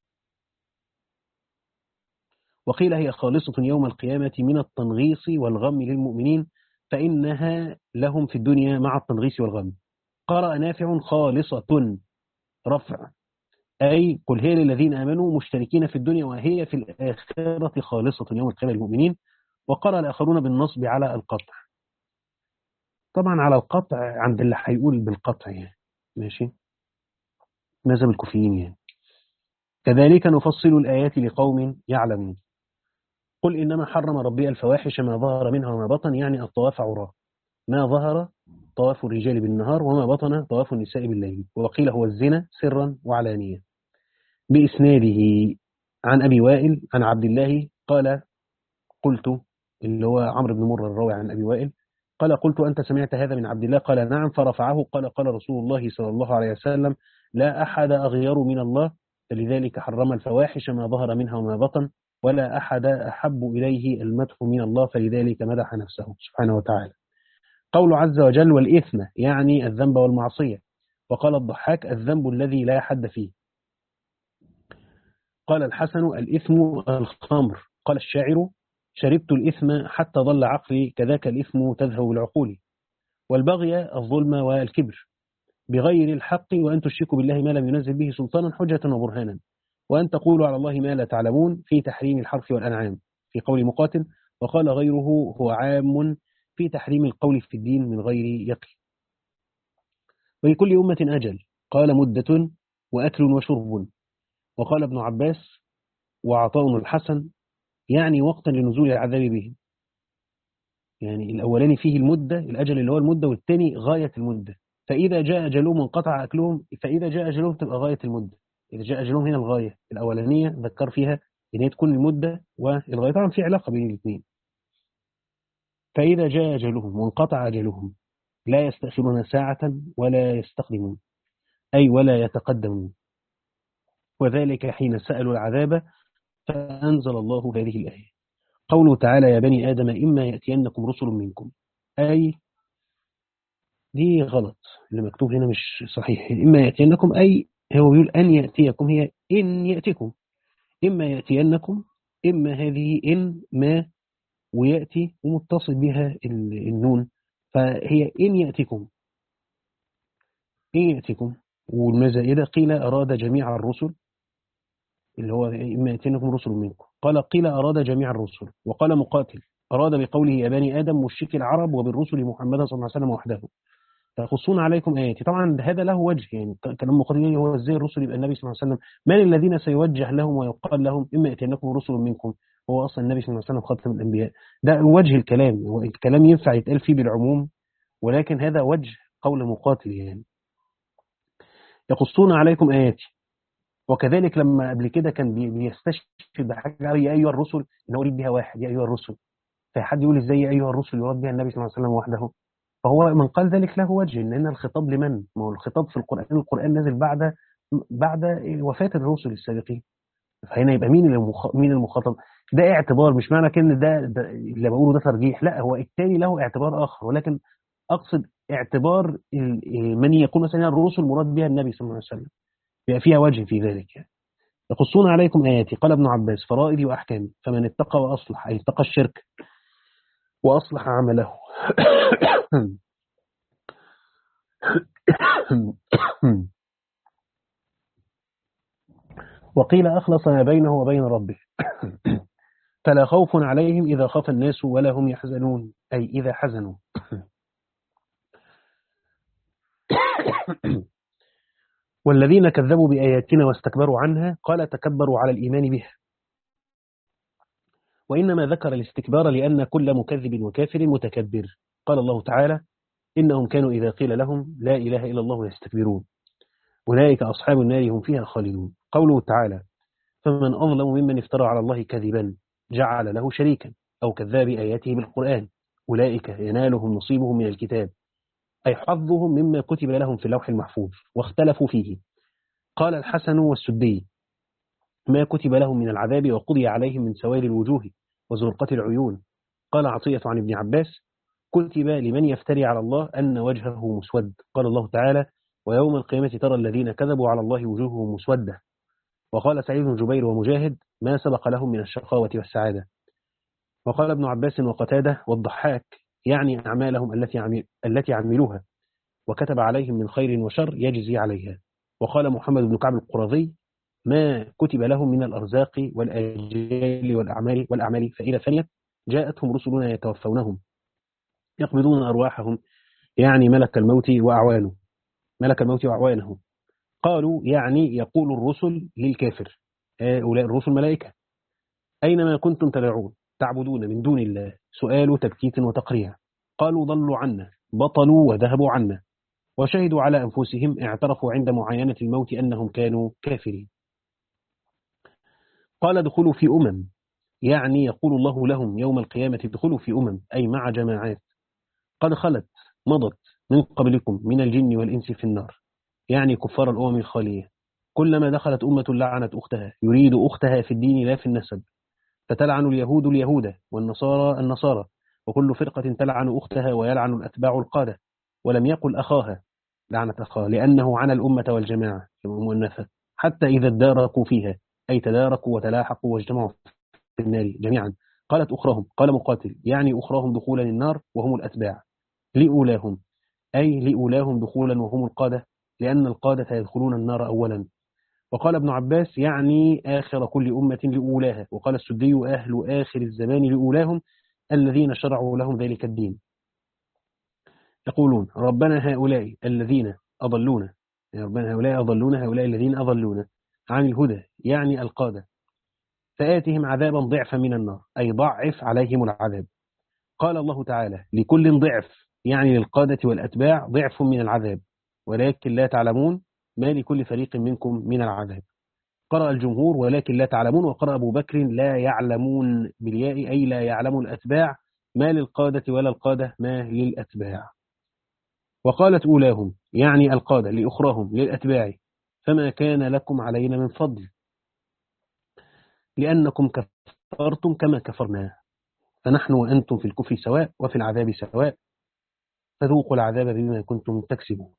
وقيل هي خالصة يوم القيامة من التنغيص والغم للمؤمنين فإنها لهم في الدنيا مع التنغيص والغم. قرأ نافع خالصة رفع أي قل هي للذين آمنوا مشتركين في الدنيا وهي في الآخرة خالصة يوم القيامة للمؤمنين. وقرأ الآخرون بالنصب على القطع، طبعا على القطع عند اللي هيقول بالقطع يعني ماشي مذهب الكوفيين يعني. كذلك نفصل الآيات لقوم يعلمون. قل إنما حرم ربي الفواحش ما ظهر منها وما بطن يعني الطواف عراة، ما ظهر طواف الرجال بالنهار وما بطن طواف النساء بالليل. وقيل هو الزنا سرا وعلانية. بإسناده عن أبي وائل عن عبد الله قال قلت اللي هو عمرو بن مرة الراوي عن أبي وائل قال قلت أنت سمعت هذا من عبد الله؟ قال نعم. فرفعه قال قال رسول الله صلى الله عليه وسلم لا أحد أغير من الله فلذلك حرم الفواحش ما ظهر منها وما بطن ولا أحد أحب إليه المدح من الله فلذلك مدح نفسه سبحانه وتعالى. قول عز وجل والإثم يعني الذنب والمعصية. وقال الضحاك الذنب الذي لا حد فيه. قال الحسن الإثم الخمر. قال الشاعر شربت الإثم حتى ضل عقلي كذاك الإثم تذهب بالعقول. والبغي الظلم والكبر بغير الحق وأن تشركوا بالله ما لم ينزل به سلطانا حجة وبرهانا وأن تقولوا على الله ما لا تعلمون في تحريم الحرث والأنعام في قول مقاتل. وقال غيره هو عام في تحريم القول في الدين من غير يقين. ولكل أمة أجل قال مدة وأكل وشرب. وقال ابن عباس وعطاء الحسن يعني وقتا لنزول العذاب به، يعني الأولاني فيه المدة الأجل اللي هو المدة والثاني غاية المدة. فإذا جاء أجلهم انقطع أكلهم، فإذا جاء أجلهم تبقى غاية المدة. إذا جاء أجلهم هنا الغاية الأولانية ذكر فيها إن هي تكون المدة والغاية، طبعا في علاقة بين الاثنين. فإذا جاء أجلهم وانقطع أجلهم لا يستأخرون ساعة ولا يستقدمون أي ولا يتقدمون، وذلك حين سألوا العذاب فأنزل الله هذه الآية. قوله تعالى يا بني آدم إما يأتينكم رسل منكم، أي دي غلط اللي مكتوب هنا مش صحيح. إما يأتينكم أي هو بيقول أن يأتيكم، هي إن يأتيكم. إما يأتينكم إما هذه إن ما ويأتي ومتصل بها النون فهي إن يأتيكم إن يأتيكم. والمزائدة قيل أراد جميع الرسل اللي هو إما يأتينكم رسل منكم. قال قيل أراد جميع الرسل. وقال مقاتل أراد بقوله يا بني آدم مشرك العرب وبالرسل محمد صلى الله عليه وسلم وحده فيخصون عليكم آياتي. طبعا هذا له وجه، يعني كلام مقاتل هو ازاي الرسل يبقى النبي صلى الله عليه وسلم؟ من الذين سيوجه لهم ويقال لهم إما يأتينكم رسل منكم؟ هو أصلا النبي صلى الله عليه وسلم خاتم الأنبياء. ده وجه الكلام، هو الكلام ينفع يتقال فيه بالعموم ولكن هذا وجه قول مقاتل يعني يقصون عليكم آياتي. وكذلك لما قبل كده كان بيستشهد بحاجة يا أيها الرسل إن هو يريد بها واحد يا أيها الرسل، فحد يقول إزاي يا أيها الرسل يراد بها النبي صلى الله عليه وسلم وحده؟ فهو من قال ذلك له وجه إن هنا الخطاب لمن؟ ما هو الخطاب في القرآن القرآن نزل بعد بعد وفاة الرسل السابقين، فهنا يبقى مين المخ... مين المخاطب؟ ده اعتبار، مش معنى كده ده, ده اللي بقوله ده ترجيح، لا هو التاني له اعتبار آخر، ولكن أقصد اعتبار من يكون مثلا الرسل مراد بها النبي صلى الله عليه وسلم. فيها وجه في ذلك يعني. يقصون عليكم آياتي. قال ابن عباس فرائض وأحكام، فمن اتقى وأصلح أي اتقى الشرك وأصلح عمله وقيل أخلص ما بينه وبين ربه فلا خوف عليهم إذا خاف الناس ولا هم يحزنون أي إذا حزنوا. والذين كذبوا بآياتنا واستكبروا عنها قال تكبروا على الإيمان بها، وإنما ذكر الاستكبار لأن كل مكذب وكافر متكبر. قال الله تعالى إنهم كانوا إذا قيل لهم لا إله إلا الله يستكبرون أولئك أصحاب النار هم فيها خالدون. قوله تعالى فمن أظلم ممن افترى على الله كذبا جعل له شريكا أو كذاب بآياته بالقرآن أولئك ينالهم نصيبهم من الكتاب أي حظهم مما كتب لهم في اللوح المحفوظ واختلفوا فيه. قال الحسن والسدي ما كتب لهم من العذاب وقضي عليهم من سواد الوجوه وزرقة العيون. قال عطية عن ابن عباس كتب لمن يفتري على الله أن وجهه مسود. قال الله تعالى ويوم القيامة ترى الذين كذبوا على الله وجوههم مسودة. وقال سعيد بن جبير ومجاهد ما سبق لهم من الشقاوة والسعادة. وقال ابن عباس وقتادة والضحاك يعني أعمالهم التي عمل التي عملوها وكتب عليهم من خير وشر يجزي عليها. وقال محمد بن كعب القرظي ما كتب لهم من الأرزاق والآجال والأعمال والأعمال فإذا فنيت جاءتهم رسلنا يتوفونهم يقبضون أرواحهم يعني ملك الموت وأعوانه ملك الموت وأعوانه. قالوا يعني يقول الرسل للكافر هؤلاء الرسل ملائكة أينما كنتم تدعون تعبدون من دون الله سؤال تبكيت وتقريع. قالوا ضلوا عنا بطلوا وذهبوا عنا وشهدوا على أنفسهم اعترفوا عند معاينة الموت أنهم كانوا كافرين. قال ادخلوا في أمم يعني يقول الله لهم يوم القيامة ادخلوا في أمم أي مع جماعات قد خلت مضت من قبلكم من الجن والإنس في النار يعني كفار الأمم الخالية كلما دخلت أمة لعنت أختها يريد أختها في الدين لا في النسب فتلعن اليهود اليهود والنصارى النصارى وكل فرقة تلعن أختها ويلعن الأتباع القادة ولم يقل أخاها لعنة أخاه لأنه عن الأمة والجماعة المؤنثة حتى إذا اداركوا فيها أي تداركوا وتلاحقوا واجتمعوا في النار جميعا. قالت أخراهم قال مقاتل يعني أخراهم دخولا النار وهم الأتباع لأولاهم أي لأولاهم دخولا وهم القادة لأن القادة يدخلون النار أولا. وقال ابن عباس يعني آخر كل أمة لأولاها. وقال السدي أهل آخر الزمان لأولاهم الذين شرعوا لهم ذلك الدين يقولون ربنا هؤلاء الذين أضلونا يا ربنا هؤلاء أضلونا هؤلاء الذين أضلونا عن الهدى يعني القادة فآتهم عذابا ضعفا من النار أي ضعف عليهم العذاب. قال الله تعالى لكل ضعف يعني للقادة والأتباع ضعف من العذاب ولكن لا تعلمون ما لكل فريق منكم من العذاب. قرأ الجمهور ولكن لا تعلمون. وقرأ أبو بكر لا يعلمون بالياء أي لا يعلم الأتباع ما للقادة ولا القادة ما للأتباع. وقالت أولاهم يعني القادة لأخراهم للأتباع فما كان لكم علينا من فضل لأنكم كفرتم كما كفرنا فنحن وأنتم في الكفر سواء وفي العذاب سواء فذوقوا العذاب بما كنتم تكسبون.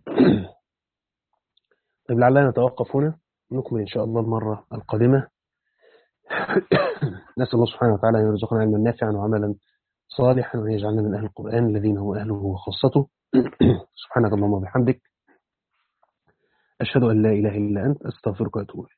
طيب لعلنا نتوقف هنا نكمل إن شاء الله المرة القادمة. نسأل الله سبحانه وتعالى أن يرزقنا علما نافعا وعملا صالحا وأن يجعلنا من أهل القرآن الذين هو أهله وخاصته. سبحانك اللهم وبحمدك أشهد أن لا إله إلا أنت أستغفرك وأتوب إليك.